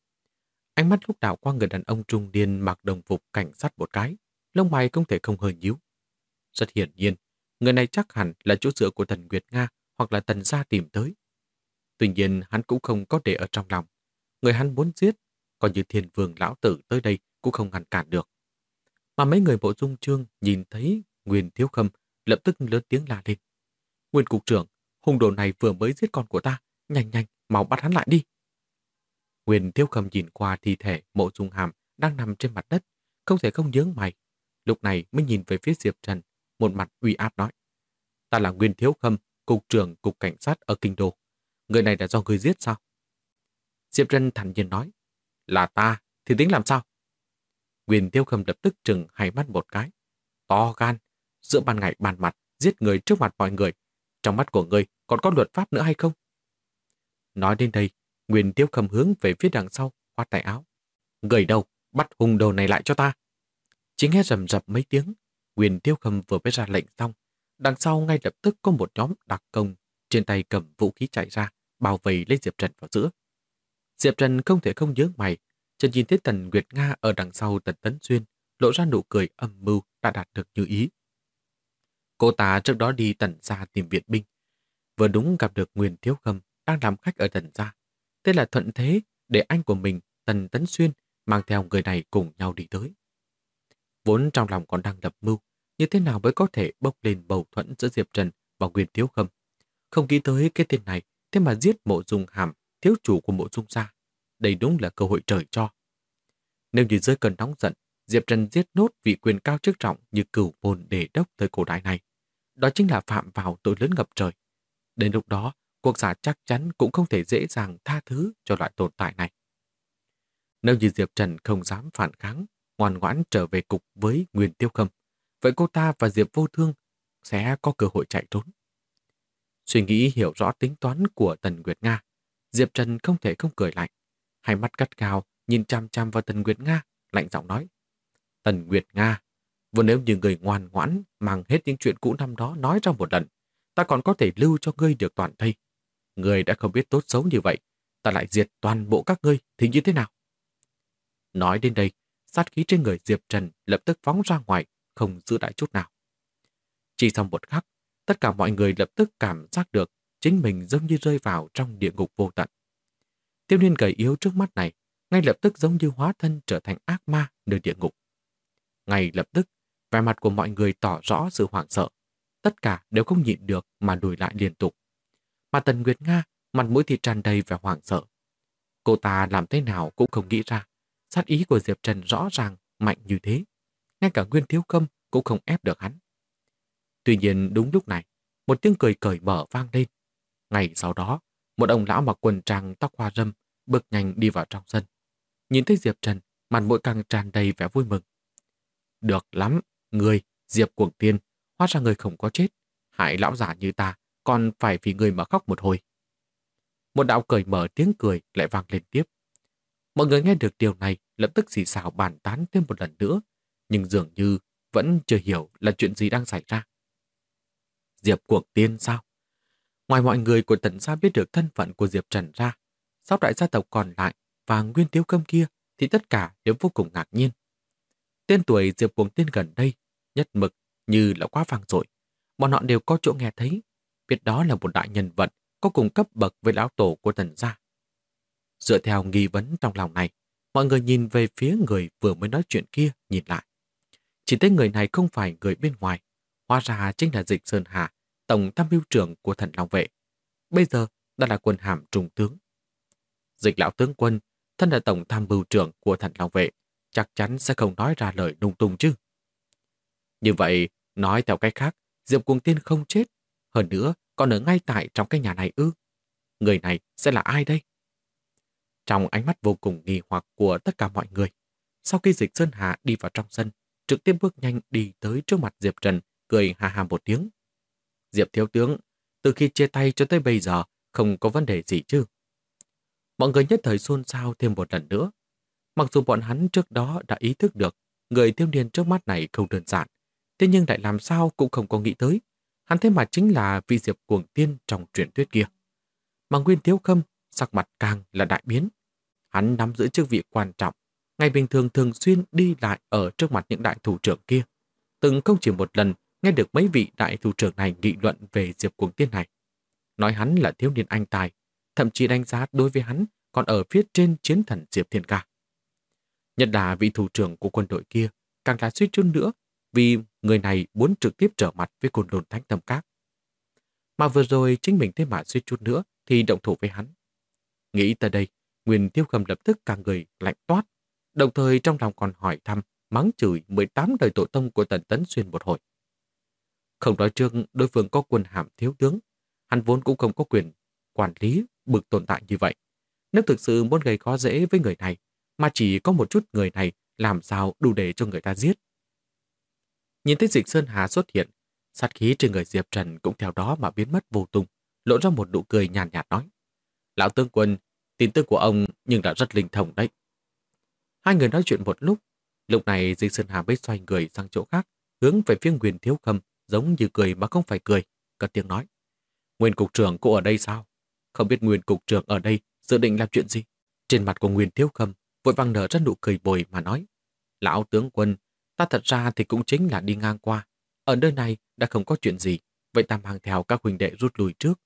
Ánh mắt lúc đảo qua người đàn ông trung niên mặc đồng phục cảnh sát một cái, lông mày không thể không hơi nhíu. Rất hiển nhiên, người này chắc hẳn là chỗ dựa của Tần Nguyệt Nga hoặc là Tần gia tìm tới. Tuy nhiên hắn cũng không có để ở trong lòng. Người hắn muốn giết, còn như Thiên Vương lão tử tới đây cũng không ngăn cản được. Mà mấy người Mộ Dung Chương nhìn thấy Nguyên Thiếu Khâm lập tức lớn tiếng la lên. Nguyên cục trưởng, hung đồ này vừa mới giết con của ta, nhanh nhanh, mau bắt hắn lại đi. Nguyên Thiếu Khâm nhìn qua thi thể Mộ Dung Hàm đang nằm trên mặt đất, không thể không nhướng mày. Lúc này mới nhìn về phía Diệp Trần, một mặt uy áp nói. Ta là Nguyên Thiếu Khâm, cục trưởng cục cảnh sát ở kinh đô. Người này là do người giết sao? Diệp Trần thản nhiên nói. Là ta, thì tính làm sao? Nguyên Thiếu Khâm lập tức trừng hai mắt một cái. To gan, giữa ban ngày ban mặt, giết người trước mặt mọi người. Trong mắt của người còn có luật pháp nữa hay không? Nói đến đây, Nguyên Thiếu Khâm hướng về phía đằng sau, khoát tay áo. Người đâu, bắt hung đồ này lại cho ta. Chỉ nghe rầm rập mấy tiếng, Nguyên Thiếu Khâm vừa mới ra lệnh xong, đằng sau ngay lập tức có một nhóm đặc công trên tay cầm vũ khí chạy ra, bao vây lấy Diệp Trần vào giữa. Diệp Trần không thể không nhớ mày, chợt nhìn thấy Tần Nguyệt Nga ở đằng sau Tần Tấn Xuyên, lộ ra nụ cười âm mưu đã đạt được như ý. Cô ta trước đó đi Tần gia tìm viện binh, vừa đúng gặp được Nguyên Thiếu Khâm đang làm khách ở Tần gia. Thế là thuận thế để anh của mình, Tần Tấn Xuyên, mang theo người này cùng nhau đi tới. Vốn trong lòng còn đang lập mưu, như thế nào mới có thể bốc lên bầu thuẫn giữa Diệp Trần và Nguyên Thiếu Khâm. Không nghĩ tới cái tên này, thế mà giết Mộ Dung Hàm, thiếu chủ của Mộ Dung gia. Đây đúng là cơ hội trời cho. Nếu như dưới cơn nóng giận, Diệp Trần giết nốt vị quyền cao chức trọng như cửu môn đề đốc thời cổ đại này, đó chính là phạm vào tội lớn ngập trời. Đến lúc đó, quốc gia chắc chắn cũng không thể dễ dàng tha thứ cho loại tồn tại này. Nếu như Diệp Trần không dám phản kháng, ngoan ngoãn trở về cục với Nguyên Tiêu Khâm, vậy cô ta và Diệp Vô Thương sẽ có cơ hội chạy trốn. Suy nghĩ hiểu rõ tính toán của Tần Nguyệt Nga, Diệp Trần không thể không cười lạnh. Hai mắt gắt gao nhìn chăm chăm vào Tần Nguyệt Nga, lạnh giọng nói. Tần Nguyệt Nga, vừa nếu như người ngoan ngoãn mang hết những chuyện cũ năm đó nói ra một lần, ta còn có thể lưu cho ngươi được toàn thây. Ngươi đã không biết tốt xấu như vậy, ta lại diệt toàn bộ các ngươi thì như thế nào? Nói đến đây, sát khí trên người Diệp Trần lập tức phóng ra ngoài, không giữ lại chút nào. Chỉ sau một khắc, tất cả mọi người lập tức cảm giác được chính mình giống như rơi vào trong địa ngục vô tận. Thiếu niên gầy yếu trước mắt này ngay lập tức giống như hóa thân trở thành ác ma nơi địa ngục. Ngay lập tức, vẻ mặt của mọi người tỏ rõ sự hoảng sợ. Tất cả đều không nhịn được mà lùi lại liên tục. Mà Tần Nguyệt Nga, mặt mũi thì tràn đầy vẻ hoảng sợ. Cô ta làm thế nào cũng không nghĩ ra, sát ý của Diệp Trần rõ ràng, mạnh như thế. Ngay cả Nguyên Thiếu Khâm cũng không ép được hắn. Tuy nhiên đúng lúc này, một tiếng cười cởi mở vang lên. Ngày sau đó, một ông lão mặc quần trang tóc hoa râm bước nhanh đi vào trong sân. Nhìn thấy Diệp Trần, mặt mũi càng tràn đầy vẻ vui mừng. Được lắm, người, Diệp Cuồng Tiên, hóa ra người không có chết. Hại lão già như ta, còn phải vì người mà khóc một hồi. Một đạo cởi mở tiếng cười lại vang lên tiếp. Mọi người nghe được điều này lập tức xì xào bàn tán thêm một lần nữa, nhưng dường như vẫn chưa hiểu là chuyện gì đang xảy ra. Diệp Cuồng Tiên sao? Ngoài mọi người của Tần gia biết được thân phận của Diệp Trần ra, sáu đại gia tộc còn lại và Nguyên Thiếu Khâm kia thì tất cả đều vô cùng ngạc nhiên. Tên tuổi Diệp Cuồng Tiên gần đây, nhất mực như là quá vang dội. Bọn họ đều có chỗ nghe thấy, biết đó là một đại nhân vật có cùng cấp bậc với lão tổ của Tần gia. Dựa theo nghi vấn trong lòng này, mọi người nhìn về phía người vừa mới nói chuyện kia nhìn lại. Chỉ thấy người này không phải người bên ngoài, hóa ra chính là Dịch Sơn Hà, tổng tham mưu trưởng của Thần Long Vệ. Bây giờ đã là quân hàm trung tướng. Dịch lão tướng quân, thân là tổng tham mưu trưởng của Thần Long Vệ, chắc chắn sẽ không nói ra lời lung tung chứ. Như vậy, nói theo cách khác, Diệp Cuồng Tiên không chết, hơn nữa còn ở ngay tại trong cái nhà này ư. Người này sẽ là ai đây? Trong ánh mắt vô cùng nghi hoặc của tất cả mọi người, sau khi Dịch Sơn Hà đi vào trong sân, trực tiếp bước nhanh đi tới trước mặt Diệp Trần, cười hà hà một tiếng. Diệp thiếu tướng, từ khi chia tay cho tới bây giờ, không có vấn đề gì chứ? Mọi người nhất thời xôn xao thêm một lần nữa. Mặc dù bọn hắn trước đó đã ý thức được người thiếu niên trước mắt này không đơn giản, thế nhưng lại làm sao cũng không có nghĩ tới. Hắn thế mà chính là vị Diệp Cuồng Tiên trong truyện thuyết kia. Mà Nguyên Thiếu Khâm sắc mặt càng là đại biến. Hắn nắm giữ chức vị quan trọng, ngày bình thường thường xuyên đi lại ở trước mặt những đại thủ trưởng kia. Từng không chỉ một lần nghe được mấy vị đại thủ trưởng này nghị luận về Diệp Cuồng Tiên này. Nói hắn là thiếu niên anh tài, thậm chí đánh giá đối với hắn còn ở phía trên chiến thần Diệp Thiên Ca. Nhất là vị thủ trưởng của quân đội kia càng là suýt chút nữa vì người này muốn trực tiếp trở mặt với Côn Lôn Thánh Tâm Các. Mà vừa rồi chính mình thế mà suýt chút nữa thì động thủ với hắn. Nghĩ tới đây, Nguyên Thiếu Khâm lập tức cả người lạnh toát, đồng thời trong lòng còn hỏi thăm, mắng chửi 18 đời tổ tông của Tần Tấn Xuyên một hồi. Không nói trước đối phương có quân hàm thiếu tướng, hắn vốn cũng không có quyền quản lý bực tồn tại như vậy. Nếu thực sự muốn gây khó dễ với người này, mà chỉ có một chút người này làm sao đủ để cho người ta giết. Nhìn thấy Dịch Sơn Hà xuất hiện, sát khí trên người Diệp Trần cũng theo đó mà biến mất vô tung, lộ ra một nụ cười nhàn nhạt nói. Lão tướng quân, tin tức của ông nhưng đã rất linh thông đấy. Hai người nói chuyện một lúc này Dịch Sơn Hà mới xoay người sang chỗ khác, hướng về phía Nguyên Thiếu Khâm, giống như cười mà không phải cười, cất tiếng nói. Nguyên cục trưởng cô ở đây sao? Không biết Nguyên cục trưởng ở đây dự định làm chuyện gì? Trên mặt của Nguyên Thiếu Khâm vội vàng nở ra nụ cười bồi mà nói. Lão tướng quân, ta thật ra thì cũng chính là đi ngang qua. Ở nơi này đã không có chuyện gì, vậy ta mang theo các huynh đệ rút lui trước.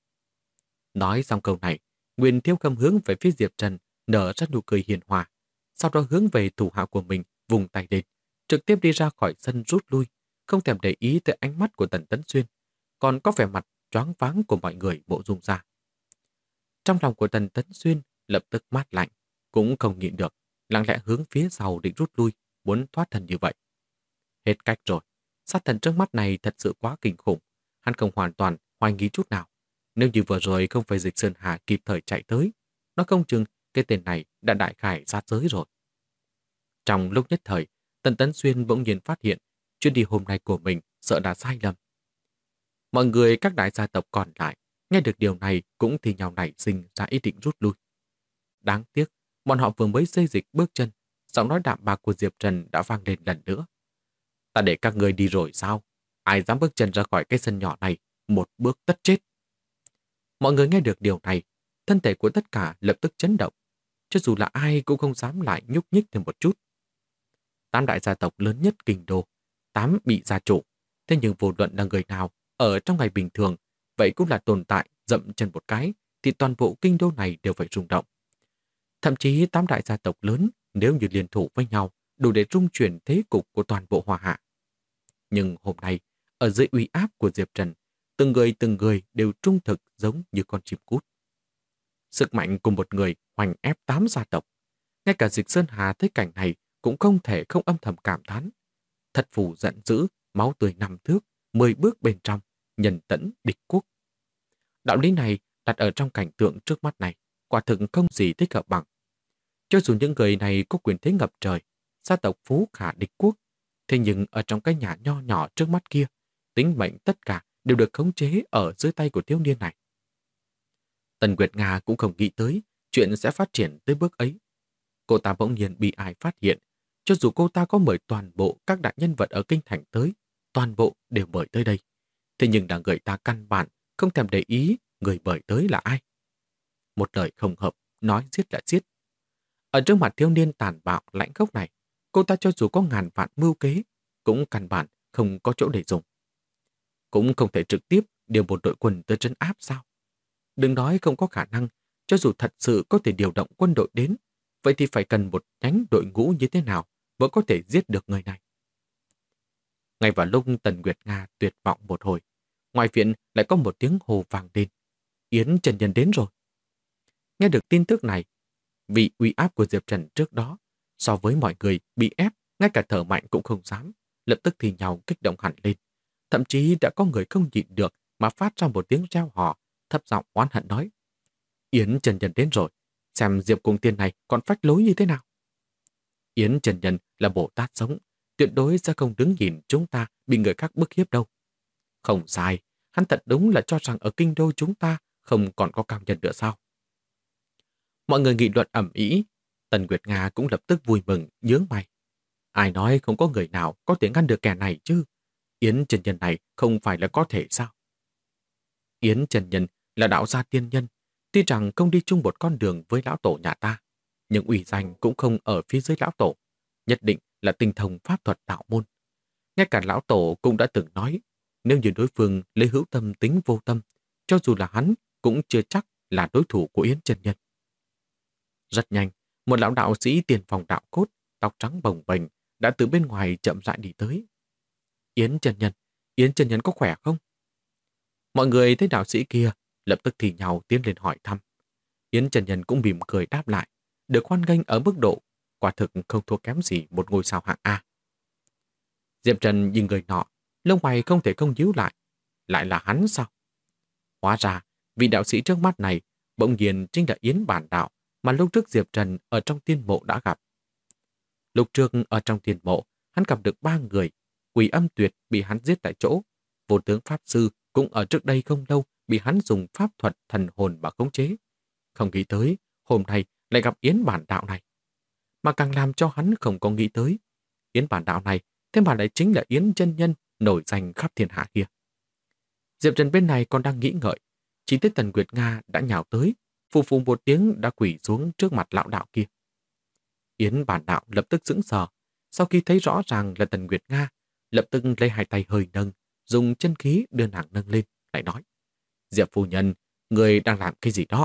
Nói xong câu này, Nguyên Thiếu Khâm hướng về phía Diệp Trần nở ra nụ cười hiền hòa, sau đó hướng về thủ hạ của mình vùng tay lên, trực tiếp đi ra khỏi sân rút lui, không thèm để ý tới ánh mắt của Tần Tấn Xuyên, còn có vẻ mặt choáng váng của mọi người Mộ Dung ra. Trong lòng của Tần Tấn Xuyên lập tức mát lạnh, cũng không nhịn được, lặng lẽ hướng phía sau định rút lui, muốn thoát thân như vậy. Hết cách rồi, sát thần trước mắt này thật sự quá kinh khủng, hắn không hoàn toàn hoài nghi chút nào. Nếu như vừa rồi không phải Dịch Sơn Hà kịp thời chạy tới, nó không chừng cái tên này đã đại khải sát giới rồi. Trong lúc nhất thời, Tần Tấn Xuyên bỗng nhiên phát hiện chuyến đi hôm nay của mình sợ đã sai lầm. Mọi người các đại gia tộc còn lại nghe được điều này cũng thì nhau nảy sinh ra ý định rút lui. Đáng tiếc, bọn họ vừa mới xây dịch bước chân, giọng nói đạm bạc của Diệp Trần đã vang lên lần nữa. Ta để các người đi rồi sao? Ai dám bước chân ra khỏi cái sân nhỏ này, một bước tất chết. Mọi người nghe được điều này, thân thể của tất cả lập tức chấn động. Cho dù là ai cũng không dám lại nhúc nhích thêm một chút. 8 đại gia tộc lớn nhất kinh đô, 8 bị gia chủ. Thế nhưng vô luận là người nào, ở trong ngày bình thường, vậy cũng là tồn tại dậm chân một cái, thì toàn bộ kinh đô này đều phải rung động. Thậm chí 8 đại gia tộc lớn, nếu như liên thủ với nhau, đủ để rung chuyển thế cục của toàn bộ Hoa Hạ. Nhưng hôm nay, ở dưới uy áp của Diệp Trần, từng người đều trung thực giống như con chim cút. Sức mạnh của một người hoành ép 8 gia tộc. Ngay cả Dịch Sơn Hà thấy cảnh này cũng không thể không âm thầm cảm thán. Thật phù giận dữ, máu tươi 5 thước, 10 bước bên trong, nhân tẫn địch quốc. Đạo lý này đặt ở trong cảnh tượng trước mắt này, quả thực không gì thích hợp bằng. Cho dù những người này có quyền thế ngập trời, gia tộc phú khả địch quốc, thế nhưng ở trong cái nhà nho nhỏ trước mắt kia, tính mệnh tất cả đều được khống chế ở dưới tay của thiếu niên này. Tần Nguyệt Nga cũng không nghĩ tới chuyện sẽ phát triển tới bước ấy. Cô ta bỗng nhiên bị ai phát hiện, cho dù cô ta có mời toàn bộ các đại nhân vật ở kinh thành tới, toàn bộ đều mời tới đây. Thế nhưng là người ta căn bản không thèm để ý người mời tới là ai. Một lời không hợp, nói giết là giết. Ở trước mặt thiếu niên tàn bạo lãnh khốc này, cô ta cho dù có ngàn vạn mưu kế, cũng căn bản không có chỗ để dùng. Cũng không thể trực tiếp điều một đội quân tới trấn áp sao. Đừng nói không có khả năng, cho dù thật sự có thể điều động quân đội đến, vậy thì phải cần một nhánh đội ngũ như thế nào mới có thể giết được người này. Ngay vào lúc Tần Nguyệt Nga tuyệt vọng một hồi, ngoài viện lại có một tiếng hô vang lên. Yến Chân Nhân đến rồi. Nghe được tin tức này, vì uy áp của Diệp Trần trước đó, so với mọi người bị ép, ngay cả thở mạnh cũng không dám, lập tức thì nhau kích động hẳn lên. Thậm chí đã có người không nhịn được mà phát ra một tiếng reo hò, thấp giọng oán hận nói: Yến Chân Nhân đến rồi, xem Diệp Cung Tiên này còn phách lối như thế nào. Yến Chân Nhân là Bồ Tát sống, tuyệt đối sẽ không đứng nhìn chúng ta bị người khác bức hiếp đâu. Không sai, hắn thật đúng là cho rằng ở kinh đô chúng ta không còn có cao nhân nữa sao. Mọi người nghị luận ầm ĩ, Tần Nguyệt Nga cũng lập tức vui mừng, nhướng mày. Ai nói không có người nào có thể ngăn được kẻ này chứ? Yến Chân Nhân này không phải là có thể sao? Yến Chân Nhân là đạo gia tiên nhân, tuy rằng không đi chung một con đường với lão tổ nhà ta, nhưng uy danh cũng không ở phía dưới lão tổ, nhất định là tinh thông pháp thuật đạo môn. Ngay cả lão tổ cũng đã từng nói, nếu như đối phương lấy hữu tâm tính vô tâm, cho dù là hắn cũng chưa chắc là đối thủ của Yến Chân Nhân. Rất nhanh, một lão đạo sĩ tiền phòng đạo cốt, tóc trắng bồng bềnh đã từ bên ngoài chậm rãi đi tới. Yến Chân Nhân có khỏe không? Mọi người thấy đạo sĩ kia lập tức thì nhau tiến lên hỏi thăm. Yến Chân Nhân cũng mỉm cười đáp lại, được hoan nghênh ở mức độ quả thực không thua kém gì một ngôi sao hạng A. Diệp Trần nhìn người nọ, lông mày không thể không nhíu lại là hắn sao? Hóa ra, vị đạo sĩ trước mắt này bỗng nhiên chính là Yến Bản Đạo mà lúc trước Diệp Trần ở trong tiên mộ đã gặp. Lúc trước ở trong tiên mộ, hắn gặp được 3 người, Quỷ Âm Tuyệt bị hắn giết tại chỗ, Vô Tướng Pháp Sư cũng ở trước đây không lâu bị hắn dùng pháp thuật thần hồn mà khống chế. Không nghĩ tới, hôm nay lại gặp Yến Bản Đạo này. Mà càng làm cho hắn không có nghĩ tới, Yến Bản Đạo này thế mà lại chính là Yến Chân Nhân nổi danh khắp thiên hạ kia. Diệp Trần bên này còn đang nghĩ ngợi, chỉ thấy Tần Nguyệt Nga đã nhào tới, phù phù một tiếng đã quỳ xuống trước mặt lão đạo kia. Yến Bản Đạo lập tức sững sờ, sau khi thấy rõ ràng là Tần Nguyệt Nga, lập tức lấy hai tay hơi nâng, dùng chân khí đưa nàng nâng lên, lại nói: Diệp phu nhân, người đang làm cái gì đó?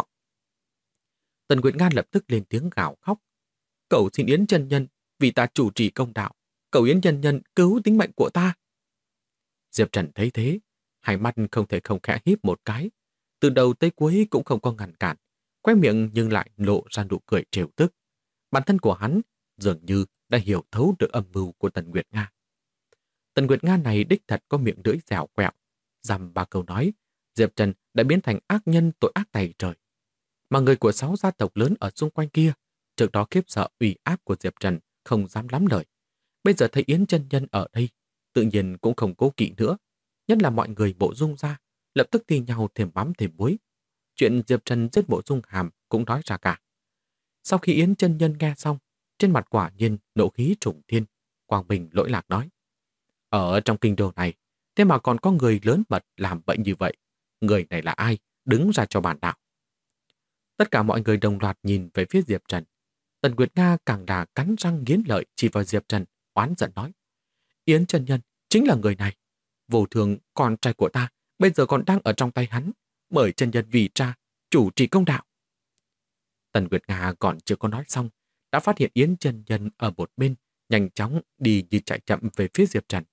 Tần Nguyệt Nga lập tức lên tiếng gào khóc: Cầu xin Yến Chân Nhân, vì ta chủ trì công đạo, cầu Yến Chân Nhân cứu tính mệnh của ta. Diệp Trần thấy thế, hai mắt không thể không khẽ híp một cái, từ đầu tới cuối cũng không có ngăn cản, khóe miệng nhưng lại lộ ra nụ cười trêu tức. Bản thân của hắn dường như đã hiểu thấu được âm mưu của Tần Nguyệt Nga. Tần Nguyệt Nga này đích thật có miệng lưỡi dẻo quẹo, dăm ba câu nói, Diệp Trần đã biến thành ác nhân tội ác tày trời. Mà người của 6 gia tộc lớn ở xung quanh kia, trước đó khiếp sợ uy áp của Diệp Trần không dám lắm lời. Bây giờ thấy Yến Chân Nhân ở đây, tự nhiên cũng không cố kỵ nữa. Nhất là mọi người Mộ Dung ra, lập tức thi nhau thêm mắm thêm muối. Chuyện Diệp Trần giết Mộ Dung Hàm cũng nói ra cả. Sau khi Yến Chân Nhân nghe xong, trên mặt quả nhiên nộ khí trùng thiên, Quang Bình lỗi lạc nói: Ở trong kinh đô này, thế mà còn có người lớn mật làm bệnh như vậy. Người này là ai? Đứng ra cho bản đạo. Tất cả mọi người đồng loạt nhìn về phía Diệp Trần. Tần Nguyệt Nga càng là cắn răng nghiến lợi chỉ vào Diệp Trần, oán giận nói: Yến Chân Nhân chính là người này. Vô Thường, con trai của ta, bây giờ còn đang ở trong tay hắn. Mời Chân Nhân vì cha, chủ trì công đạo. Tần Nguyệt Nga còn chưa có nói xong, đã phát hiện Yến Chân Nhân ở một bên, nhanh chóng đi như chạy chậm về phía Diệp Trần.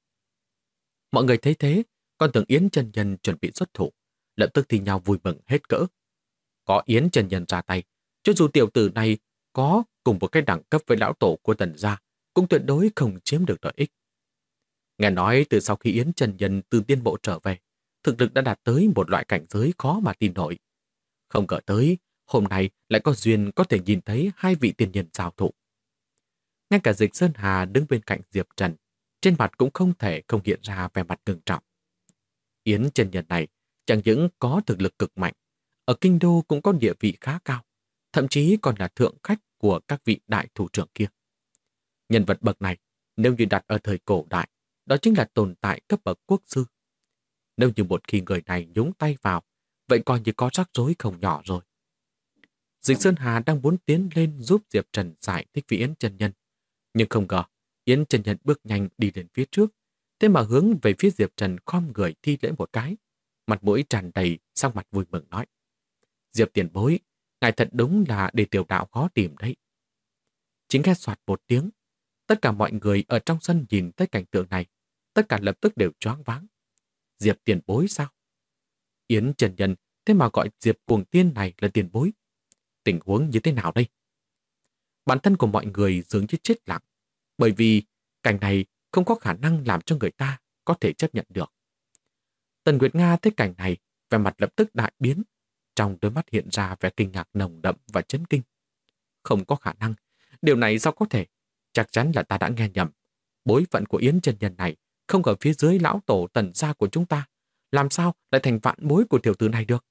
Mọi người thấy thế, còn tưởng Yến Chân Nhân chuẩn bị xuất thủ, lập tức thì nhau vui mừng hết cỡ. Có Yến Chân Nhân ra tay, cho dù tiểu tử này có cùng một cái đẳng cấp với lão tổ của Tần gia, cũng tuyệt đối không chiếm được lợi ích. Nghe nói từ sau khi Yến Chân Nhân từ tiên bộ trở về, thực lực đã đạt tới một loại cảnh giới khó mà tin nổi. Không ngờ tới, hôm nay lại có duyên có thể nhìn thấy hai vị tiên nhân giao thủ. Ngay cả Dịch Sơn Hà đứng bên cạnh Diệp Trần, trên mặt cũng không thể không hiện ra vẻ mặt ngưng trọng. Yến Chân Nhân này chẳng những có thực lực cực mạnh, ở kinh đô cũng có địa vị khá cao, thậm chí còn là thượng khách của các vị đại thủ trưởng kia. Nhân vật bậc này, nếu như đặt ở thời cổ đại, đó chính là tồn tại cấp bậc quốc sư. Nếu như một khi người này nhúng tay vào, vậy coi như có rắc rối không nhỏ rồi. Dịch Sơn Hà đang muốn tiến lên giúp Diệp Trần giải thích với Yến Chân Nhân, nhưng không ngờ Yến Chân Nhân bước nhanh đi đến phía trước, thế mà hướng về phía Diệp Trần khom người thi lễ một cái, mặt mũi tràn đầy, sắc mặt vui mừng nói: Diệp tiền bối, Ngài thật đúng là để tiểu đạo khó tìm đấy. Chính nghe soạt một tiếng, tất cả mọi người ở trong sân nhìn thấy cảnh tượng này, tất cả lập tức đều choáng váng. Diệp tiền bối sao? Yến Trần Nhân thế mà gọi Diệp Cuồng Tiên này là tiền bối. Tình huống như thế nào đây? Bản thân của mọi người dường như chết lặng, bởi vì cảnh này không có khả năng làm cho người ta có thể chấp nhận được. Tần Nguyệt Nga thấy cảnh này, vẻ mặt lập tức đại biến, trong đôi mắt hiện ra vẻ kinh ngạc nồng đậm và chấn kinh. Không có khả năng, điều này sao có thể? Chắc chắn là ta đã nghe nhầm. Bối phận của Yến Chân Nhân này không ở phía dưới lão tổ Tần gia của chúng ta, làm sao lại thành vạn bối của tiểu tử này được?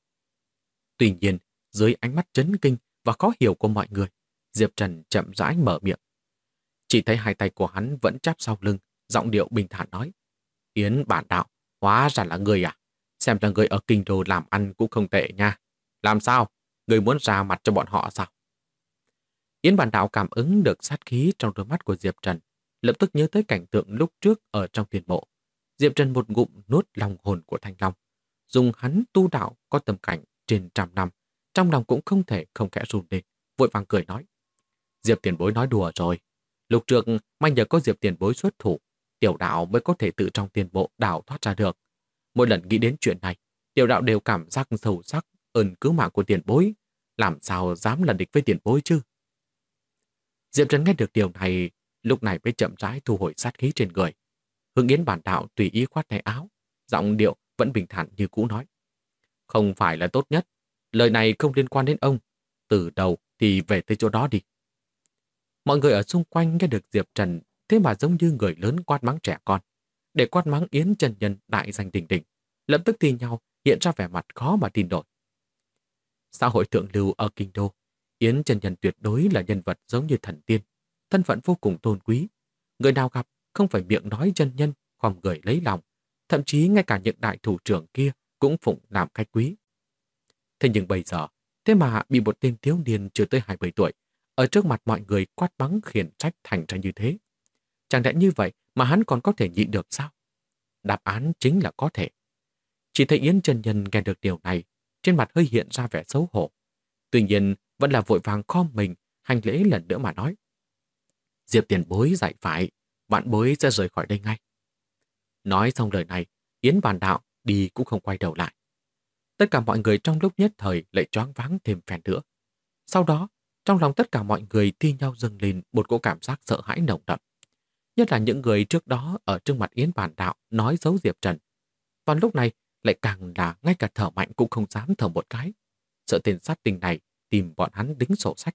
Tuy nhiên, dưới ánh mắt chấn kinh và khó hiểu của mọi người, Diệp Trần chậm rãi mở miệng. Chỉ thấy hai tay của hắn vẫn chắp sau lưng, giọng điệu bình thản nói: Yến bản đạo, hóa ra là người à? Xem ra người ở kinh đô làm ăn cũng không tệ nha. Làm sao? Người muốn ra mặt cho bọn họ sao? Yến bản đạo cảm ứng được sát khí trong đôi mắt của Diệp Trần, lập tức nhớ tới cảnh tượng lúc trước ở trong tiền mộ. Diệp Trần một ngụm nuốt lòng hồn của Thanh Long. Dùng hắn tu đạo có tầm cảnh trên 100 năm, trong lòng cũng không thể không khẽ run lên, vội vàng cười nói: Diệp tiền bối nói đùa rồi. Lúc trước may nhờ có Diệp tiền bối xuất thủ, tiểu đạo mới có thể tự trong tiền bộ đào thoát ra được. Mỗi lần nghĩ đến chuyện này, tiểu đạo đều cảm giác sâu sắc ơn cứu mạng của tiền bối. Làm sao dám là địch với tiền bối chứ? Diệp Trần nghe được điều này, lúc này mới chậm rãi thu hồi sát khí trên người. Hướng Yến bản đạo tùy ý khoát tay áo, giọng điệu vẫn bình thản như cũ nói: Không phải là tốt nhất, lời này không liên quan đến ông. Từ đầu thì về tới chỗ đó đi. Mọi người ở xung quanh nghe được Diệp Trần thế mà giống như người lớn quát mắng trẻ con. Để quát mắng Yến Chân Nhân đại danh đỉnh đỉnh, lập tức thì nhau hiện ra vẻ mặt khó mà tin nổi. Xã hội thượng lưu ở kinh đô, Yến Chân Nhân tuyệt đối là nhân vật giống như thần tiên, thân phận vô cùng tôn quý. Người nào gặp không phải miệng nói chân nhân, khom người lấy lòng, thậm chí ngay cả những đại thủ trưởng kia cũng phụng làm khách quý. Thế nhưng bây giờ, thế mà bị một tên thiếu niên chưa tới 20 tuổi, ở trước mặt mọi người quát mắng khiển trách thành ra như thế. Chẳng lẽ như vậy mà hắn còn có thể nhịn được sao? Đáp án chính là có thể. Chỉ thấy Yến Chân Nhân nghe được điều này, trên mặt hơi hiện ra vẻ xấu hổ. Tuy nhiên, vẫn là vội vàng khom mình, hành lễ lần nữa mà nói: Diệp tiền bối dạy phải, vạn bối sẽ rời khỏi đây ngay. Nói xong lời này, Yến bản đạo đi cũng không quay đầu lại. Tất cả mọi người trong lúc nhất thời lại choáng váng thêm phen nữa. Sau đó, trong lòng tất cả mọi người thi nhau dâng lên một cỗ cảm giác sợ hãi nồng đậm. Nhất là những người trước đó ở trước mặt Yến bản đạo nói xấu Diệp Trần. Còn lúc này lại càng là ngay cả thở mạnh cũng không dám thở một cái. Sợ tên sát tinh này tìm bọn hắn đính sổ sách.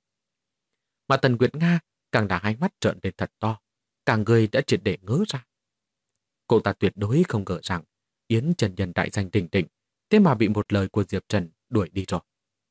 Mà Tần Nguyệt Nga càng đã hai mắt trợn lên thật to, cả người đã triệt để ngớ ra. Cô ta tuyệt đối không ngờ rằng Yến Trần Nhân đại danh đỉnh đỉnh, thế mà bị một lời của Diệp Trần đuổi đi rồi.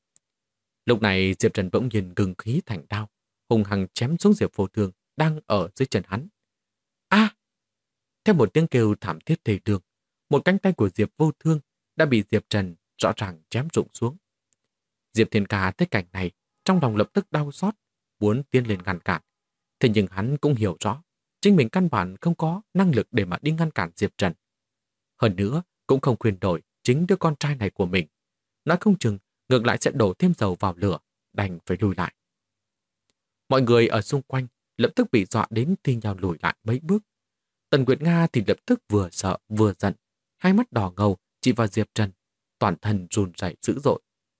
Lúc này Diệp Trần bỗng nhiên ngừng khí thành đao, hùng hăng chém xuống Diệp Vô Thương đang ở dưới chân hắn. A! Theo một tiếng kêu thảm thiết thê lương, một cánh tay của Diệp Vô Thương đã bị Diệp Trần rõ ràng chém rụng xuống. Diệp Thiên Ca thấy cảnh này, trong lòng lập tức đau xót, muốn tiến lên ngăn cản. Thế nhưng hắn cũng hiểu rõ, chính mình căn bản không có năng lực để mà đi ngăn cản Diệp Trần. Hơn nữa, cũng không khuyên đổi chính đứa con trai này của mình. Nói không chừng, ngược lại sẽ đổ thêm dầu vào lửa, đành phải lùi lại. Mọi người ở xung quanh lập tức bị dọa đến thi nhau lùi lại mấy bước. Tần Nguyệt Nga thì lập tức vừa sợ vừa giận, hai mắt đỏ ngầu chỉ vào Diệp Trần, toàn thân run rẩy dữ dội.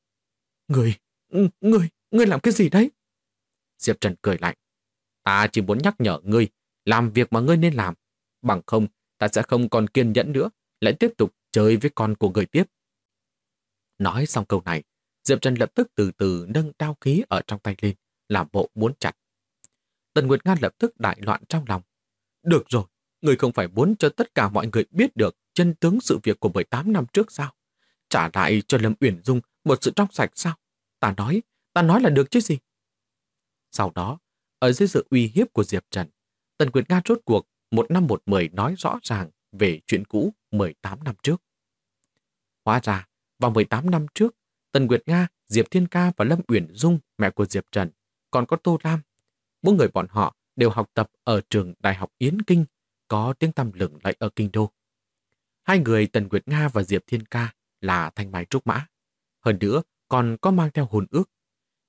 Ngươi làm cái gì đấy? Diệp Trần cười lạnh. Ta chỉ muốn nhắc nhở ngươi, làm việc mà ngươi nên làm. Bằng không, ta sẽ không còn kiên nhẫn nữa, lại tiếp tục chơi với con của ngươi tiếp. Nói xong câu này, Diệp Trần lập tức từ từ nâng đao khí ở trong tay lên, làm bộ muốn chặt. Tần Nguyệt Nga lập tức đại loạn trong lòng. Được rồi, ngươi không phải muốn cho tất cả mọi người biết được chân tướng sự việc của 18 năm trước sao? Trả lại cho Lâm Uyển Dung một sự trong sạch sao? Ta nói là được chứ gì? Sau đó, ở dưới sự uy hiếp của Diệp Trần, Tần Nguyệt Nga rốt cuộc 1 năm 1 mười nói rõ ràng về chuyện cũ 18 năm trước. Hóa ra, vào 18 năm trước, Tần Nguyệt Nga, Diệp Thiên Ca và Lâm Uyển Dung, mẹ của Diệp Trần, còn có Tô Lam. Mỗi người bọn họ đều học tập ở trường Đại học Yến Kinh, có tiếng tăm lừng lẫy ở Kinh Đô. Hai người Tần Nguyệt Nga và Diệp Thiên Ca là thanh mai trúc mã. Hơn nữa, còn có mang theo hôn ước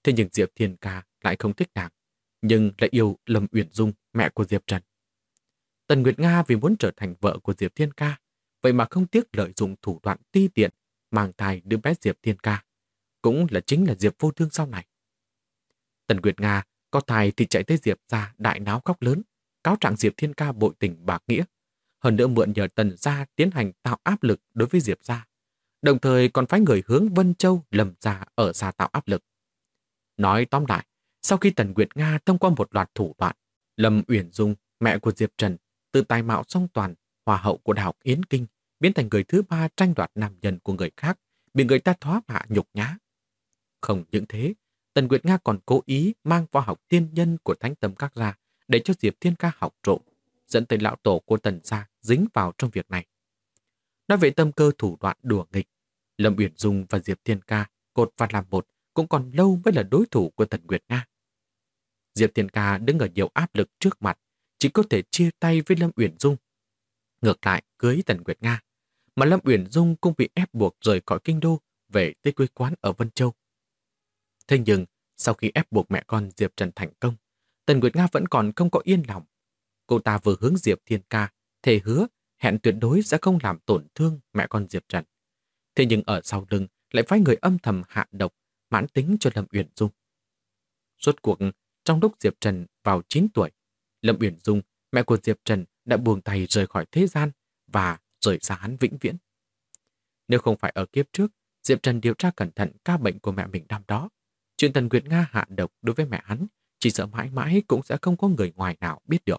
Thế nhưng Diệp Thiên Ca lại không thích nàng, nhưng lại yêu Lâm Uyển Dung, mẹ của Diệp Trần. Tần Nguyệt Nga vì muốn trở thành vợ của Diệp Thiên Ca, vậy mà không tiếc lợi dụng thủ đoạn ti tiện, mang thai đứa bé Diệp Thiên Ca, cũng chính là Diệp Vô Thương sau này. Tần Nguyệt Nga có thai thì chạy tới Diệp gia đại náo khóc lớn, cáo trạng Diệp Thiên Ca bội tình bạc nghĩa, hơn nữa mượn nhờ Tần gia tiến hành tạo áp lực đối với Diệp gia, đồng thời còn phái người hướng Vân Châu Lâm gia ở xa tạo áp lực. Nói tóm lại, sau khi Tần Nguyệt Nga thông qua một loạt thủ đoạn, Lâm Uyển Dung, mẹ của Diệp Trần, từ tài mạo song toàn, hòa hậu của Đại học Yến Kinh, biến thành người thứ ba tranh đoạt nam nhân của người khác, bị người ta thoá mạ nhục nhã. Không những thế, Tần Nguyệt Nga còn cố ý mang võ học tiên nhân của Thánh Tâm Các ra để cho Diệp Thiên Ca học trộm, dẫn tới lão tổ của Tần gia dính vào trong việc này. Nói về tâm cơ thủ đoạn đùa nghịch, Lâm Uyển Dung và Diệp Thiên Ca cột vào làm một cũng còn lâu mới là đối thủ của Tần Nguyệt Nga. Diệp Thiên Ca đứng ở nhiều áp lực trước mặt, chỉ có thể chia tay với Lâm Uyển Dung. Ngược lại cưới Tần Nguyệt Nga, mà Lâm Uyển Dung cũng bị ép buộc rời khỏi kinh đô về tới quê quán ở Vân Châu. Thế nhưng, sau khi ép buộc mẹ con Diệp Trần thành công, Tần Nguyệt Nga vẫn còn không có yên lòng. Cô ta vừa hướng Diệp Thiên Ca thề hứa hẹn tuyệt đối sẽ không làm tổn thương mẹ con Diệp Trần. Thế nhưng ở sau lưng lại phái người âm thầm hạ độc mãn tính cho Lâm Uyển Dung. Rốt cuộc, trong lúc Diệp Trần vào 9 tuổi, Lâm Uyển Dung, mẹ của Diệp Trần, đã buông tay rời khỏi thế gian và rời xa hắn vĩnh viễn. Nếu không phải ở kiếp trước, Diệp Trần điều tra cẩn thận ca bệnh của mẹ mình năm đó, chuyện Tần Nguyệt Nga hạ độc đối với mẹ hắn, chỉ sợ mãi mãi cũng sẽ không có người ngoài nào biết được.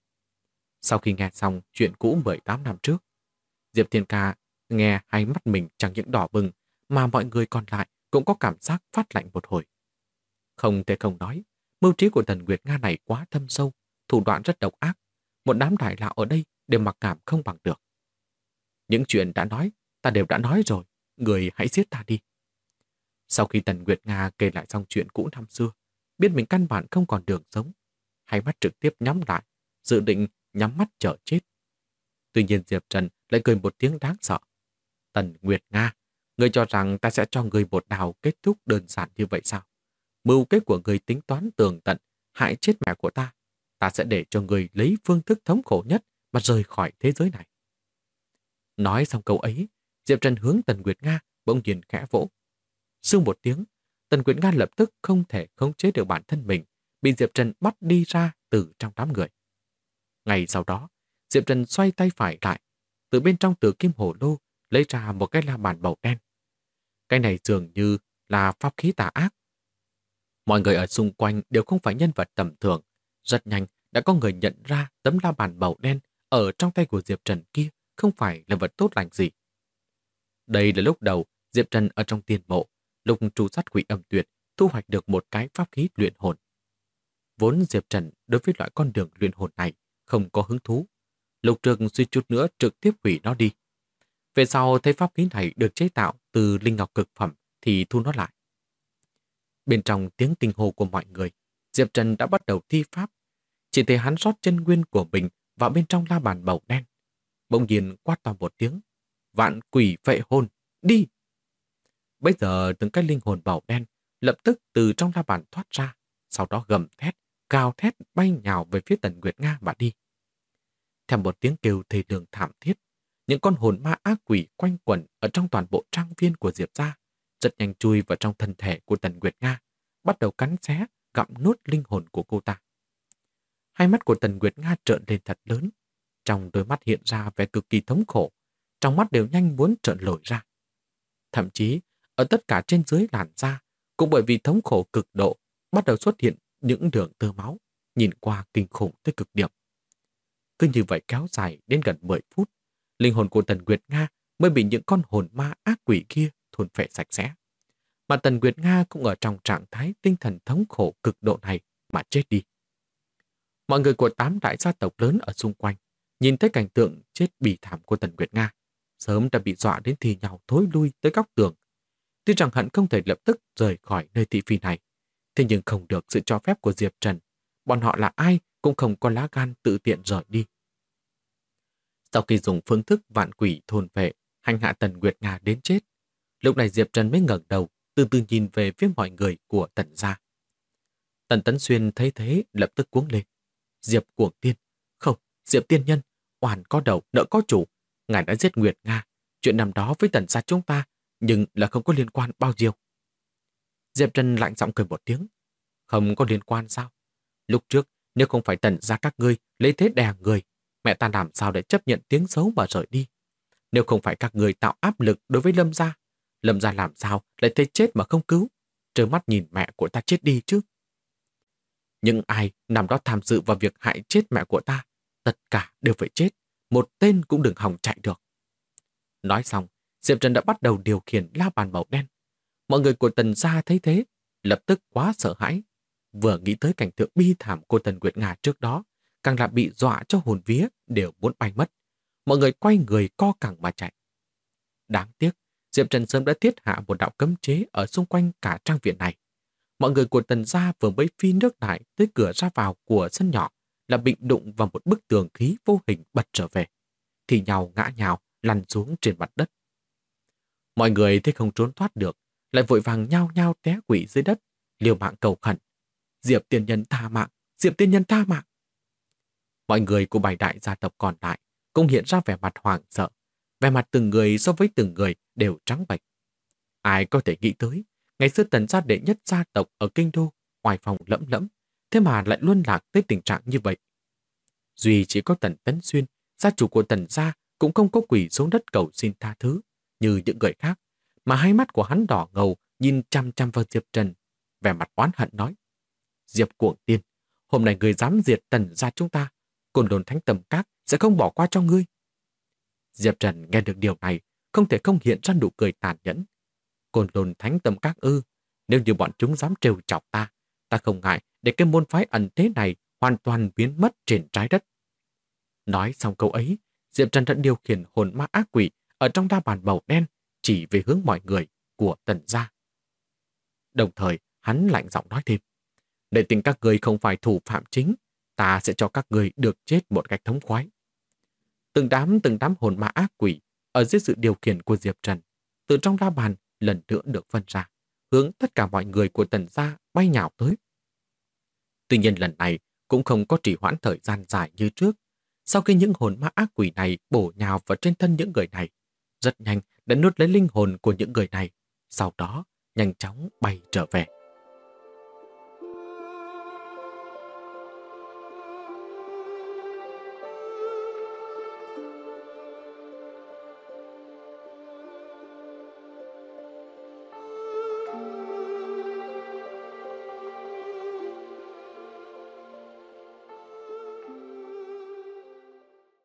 Sau khi nghe xong chuyện cũ 18 năm trước, Diệp Thiên Ca nghe hai mắt mình chẳng những đỏ bừng, mà mọi người còn lại cũng có cảm giác phát lạnh một hồi. Không thể không nói, mưu trí của Tần Nguyệt Nga này quá thâm sâu, thủ đoạn rất độc ác. Một đám đại lão ở đây đều mặc cảm không bằng được. Những chuyện đã nói, ta đều đã nói rồi, người hãy giết ta đi. Sau khi Tần Nguyệt Nga kể lại xong chuyện cũ năm xưa, biết mình căn bản không còn đường sống, hai mắt trực tiếp nhắm lại, dự định nhắm mắt chờ chết. Tuy nhiên Diệp Trần lại cười một tiếng đáng sợ. Tần Nguyệt Nga, ngươi cho rằng ta sẽ cho ngươi một đào kết thúc đơn giản như vậy sao? Mưu kế của ngươi tính toán tường tận, hại chết mẹ của ta. Ta sẽ để cho ngươi lấy phương thức thống khổ nhất mà rời khỏi thế giới này. Nói xong câu ấy, Diệp Trần hướng Tần Nguyệt Nga bỗng nhiên khẽ vỗ. Sương một tiếng, Tần Nguyệt Nga lập tức không thể khống chế được bản thân mình, bị Diệp Trần bắt đi ra từ trong đám người. Ngày sau đó, Diệp Trần xoay tay phải lại, từ bên trong tử kim hồ lô lấy ra một cái la bàn màu đen. Cái này dường như là pháp khí tà ác. Mọi người ở xung quanh đều không phải nhân vật tầm thường. Rất nhanh đã có người nhận ra tấm la bàn màu đen ở trong tay của Diệp Trần kia không phải là vật tốt lành gì. Đây là lúc đầu Diệp Trần ở trong tiền mộ, lúc tru sát quỷ âm tuyệt thu hoạch được một cái pháp khí luyện hồn. Vốn Diệp Trần đối với loại con đường luyện hồn này không có hứng thú. Lục Trường suy chút nữa trực tiếp hủy nó đi. Về sau thấy pháp khí này được chế tạo từ linh ngọc cực phẩm thì thu nó lại. Bên trong tiếng kinh hô của mọi người, Diệp Trần đã bắt đầu thi pháp. Chỉ thấy hắn rót chân nguyên của mình vào bên trong la bàn màu đen. Bỗng nhiên quát to một tiếng: "Vạn quỷ phệ hồn, đi!" Bây giờ từng cái linh hồn màu đen lập tức từ trong la bàn thoát ra, sau đó gầm thét, gào thét bay nhào về phía Tần Nguyệt Nga mà đi. Theo một tiếng kêu thê lương thảm thiết, những con hồn ma ác quỷ quanh quẩn ở trong toàn bộ trang viên của Diệp gia rất nhanh chui vào trong thân thể của Tần Nguyệt Nga, bắt đầu cắn xé, gặm nuốt linh hồn của cô ta. Hai mắt của Tần Nguyệt Nga trợn lên thật lớn, trong đôi mắt hiện ra vẻ cực kỳ thống khổ, trong mắt đều nhanh muốn trợn lồi ra. Thậm chí, ở tất cả trên dưới làn da, cũng bởi vì thống khổ cực độ, bắt đầu xuất hiện những đường tơ máu, nhìn qua kinh khủng tới cực điểm. Cứ như vậy kéo dài đến gần 10 phút, linh hồn của Tần Nguyệt Nga mới bị những con hồn ma ác quỷ kia thôn phệ sạch sẽ. Mà Tần Nguyệt Nga cũng ở trong trạng thái tinh thần thống khổ cực độ này mà chết đi. Mọi người của 8 đại gia tộc lớn ở xung quanh nhìn thấy cảnh tượng chết bỉ thảm của Tần Nguyệt Nga, sớm đã bị dọa đến thì nhào thối lui tới góc tường. Tuy rằng hận không thể lập tức rời khỏi nơi thị phi này, thế nhưng không được sự cho phép của Diệp Trần, bọn họ là ai cũng không có lá gan tự tiện rời đi. Sau khi dùng phương thức vạn quỷ thôn vệ hành hạ Tần Nguyệt Nga đến chết, lúc này Diệp Trần mới ngẩng đầu, từ từ nhìn về phía mọi người của Tần gia. Tần Tấn Xuyên thấy thế lập tức cuống lên. Diệp Cuồng Tiên, không, Diệp tiên nhân, oan có đầu, nợ có chủ. Ngài đã giết Nguyệt Nga, chuyện năm đó với Tần gia chúng ta, nhưng là không có liên quan bao nhiêu. Diệp Trần lạnh giọng cười một tiếng. Không có liên quan sao? Lúc trước, nếu không phải Tần gia các ngươi lấy thế đè người, mẹ ta làm sao để chấp nhận tiếng xấu mà rời đi? Nếu không phải các người tạo áp lực đối với Lâm gia làm sao lại thấy chết mà không cứu, trơ mắt nhìn mẹ của ta chết đi chứ? Nhưng ai nằm đó tham dự vào việc hại chết mẹ của ta, tất cả đều phải chết, một tên cũng đừng hòng chạy được. Nói xong, Diệp Trần đã bắt đầu điều khiển la bàn màu đen. Mọi người của Tần gia thấy thế, lập tức quá sợ hãi. Vừa nghĩ tới cảnh tượng bi thảm của Tần Nguyệt Nga trước đó, càng là bị dọa cho hồn vía đều muốn bay mất. Mọi người quay người co cẳng mà chạy. Đáng tiếc, Diệp Trần sớm đã thiết hạ một đạo cấm chế ở xung quanh cả trang viện này. Mọi người của Tần gia vừa mới phi nước đại tới cửa ra vào của sân nhỏ là bị đụng vào một bức tường khí vô hình bật trở về, thì nhào ngã nhào lăn xuống trên mặt đất. Mọi người thấy không trốn thoát được, lại vội vàng nhao nhao té quỵ dưới đất, liều mạng cầu khẩn. Diệp tiên nhân tha mạng, Diệp tiên nhân tha mạng. Mọi người của bảy đại gia tộc còn lại cũng hiện ra vẻ mặt hoảng sợ, vẻ mặt từng người so với từng người đều trắng bệch. Ai có thể nghĩ tới, ngày xưa Tần gia đệ nhất gia tộc ở kinh đô, oai phong lẫm lẫm, thế mà lại luân lạc tới tình trạng như vậy. Duy chỉ có Tần Tấn Xuyên, gia chủ của Tần gia, cũng không có quỳ xuống đất cầu xin tha thứ như những người khác, mà hai mắt của hắn đỏ ngầu nhìn chăm chăm vào Diệp Trần, vẻ mặt oán hận nói: Diệp Cuồng Tiên, hôm nay người dám diệt Tần gia chúng ta, Côn Lôn Thánh Tầm Các sẽ không bỏ qua cho ngươi. Diệp Trần nghe được điều này, không thể không hiện ra nụ cười tàn nhẫn. Côn Lôn Thánh Tầm Các ư? Nếu như bọn chúng dám trêu chọc ta, ta không ngại để cái môn phái ẩn thế này hoàn toàn biến mất trên trái đất. Nói xong câu ấy, Diệp Trần đã điều khiển hồn ma ác quỷ ở trong đa bàn màu đen chỉ về hướng mọi người của Tần gia. Đồng thời, hắn lạnh giọng nói thêm: để tình các người không phải thủ phạm chính, ta sẽ cho các người được chết một cách thống khoái. Từng đám hồn ma ác quỷ ở dưới sự điều khiển của Diệp Trần, từ trong la bàn lần nữa được phân ra, hướng tất cả mọi người của Tần gia bay nhào tới. Tuy nhiên lần này cũng không có trì hoãn thời gian dài như trước. Sau khi những hồn ma ác quỷ này bổ nhào vào trên thân những người này, rất nhanh đã nuốt lấy linh hồn của những người này, sau đó nhanh chóng bay trở về.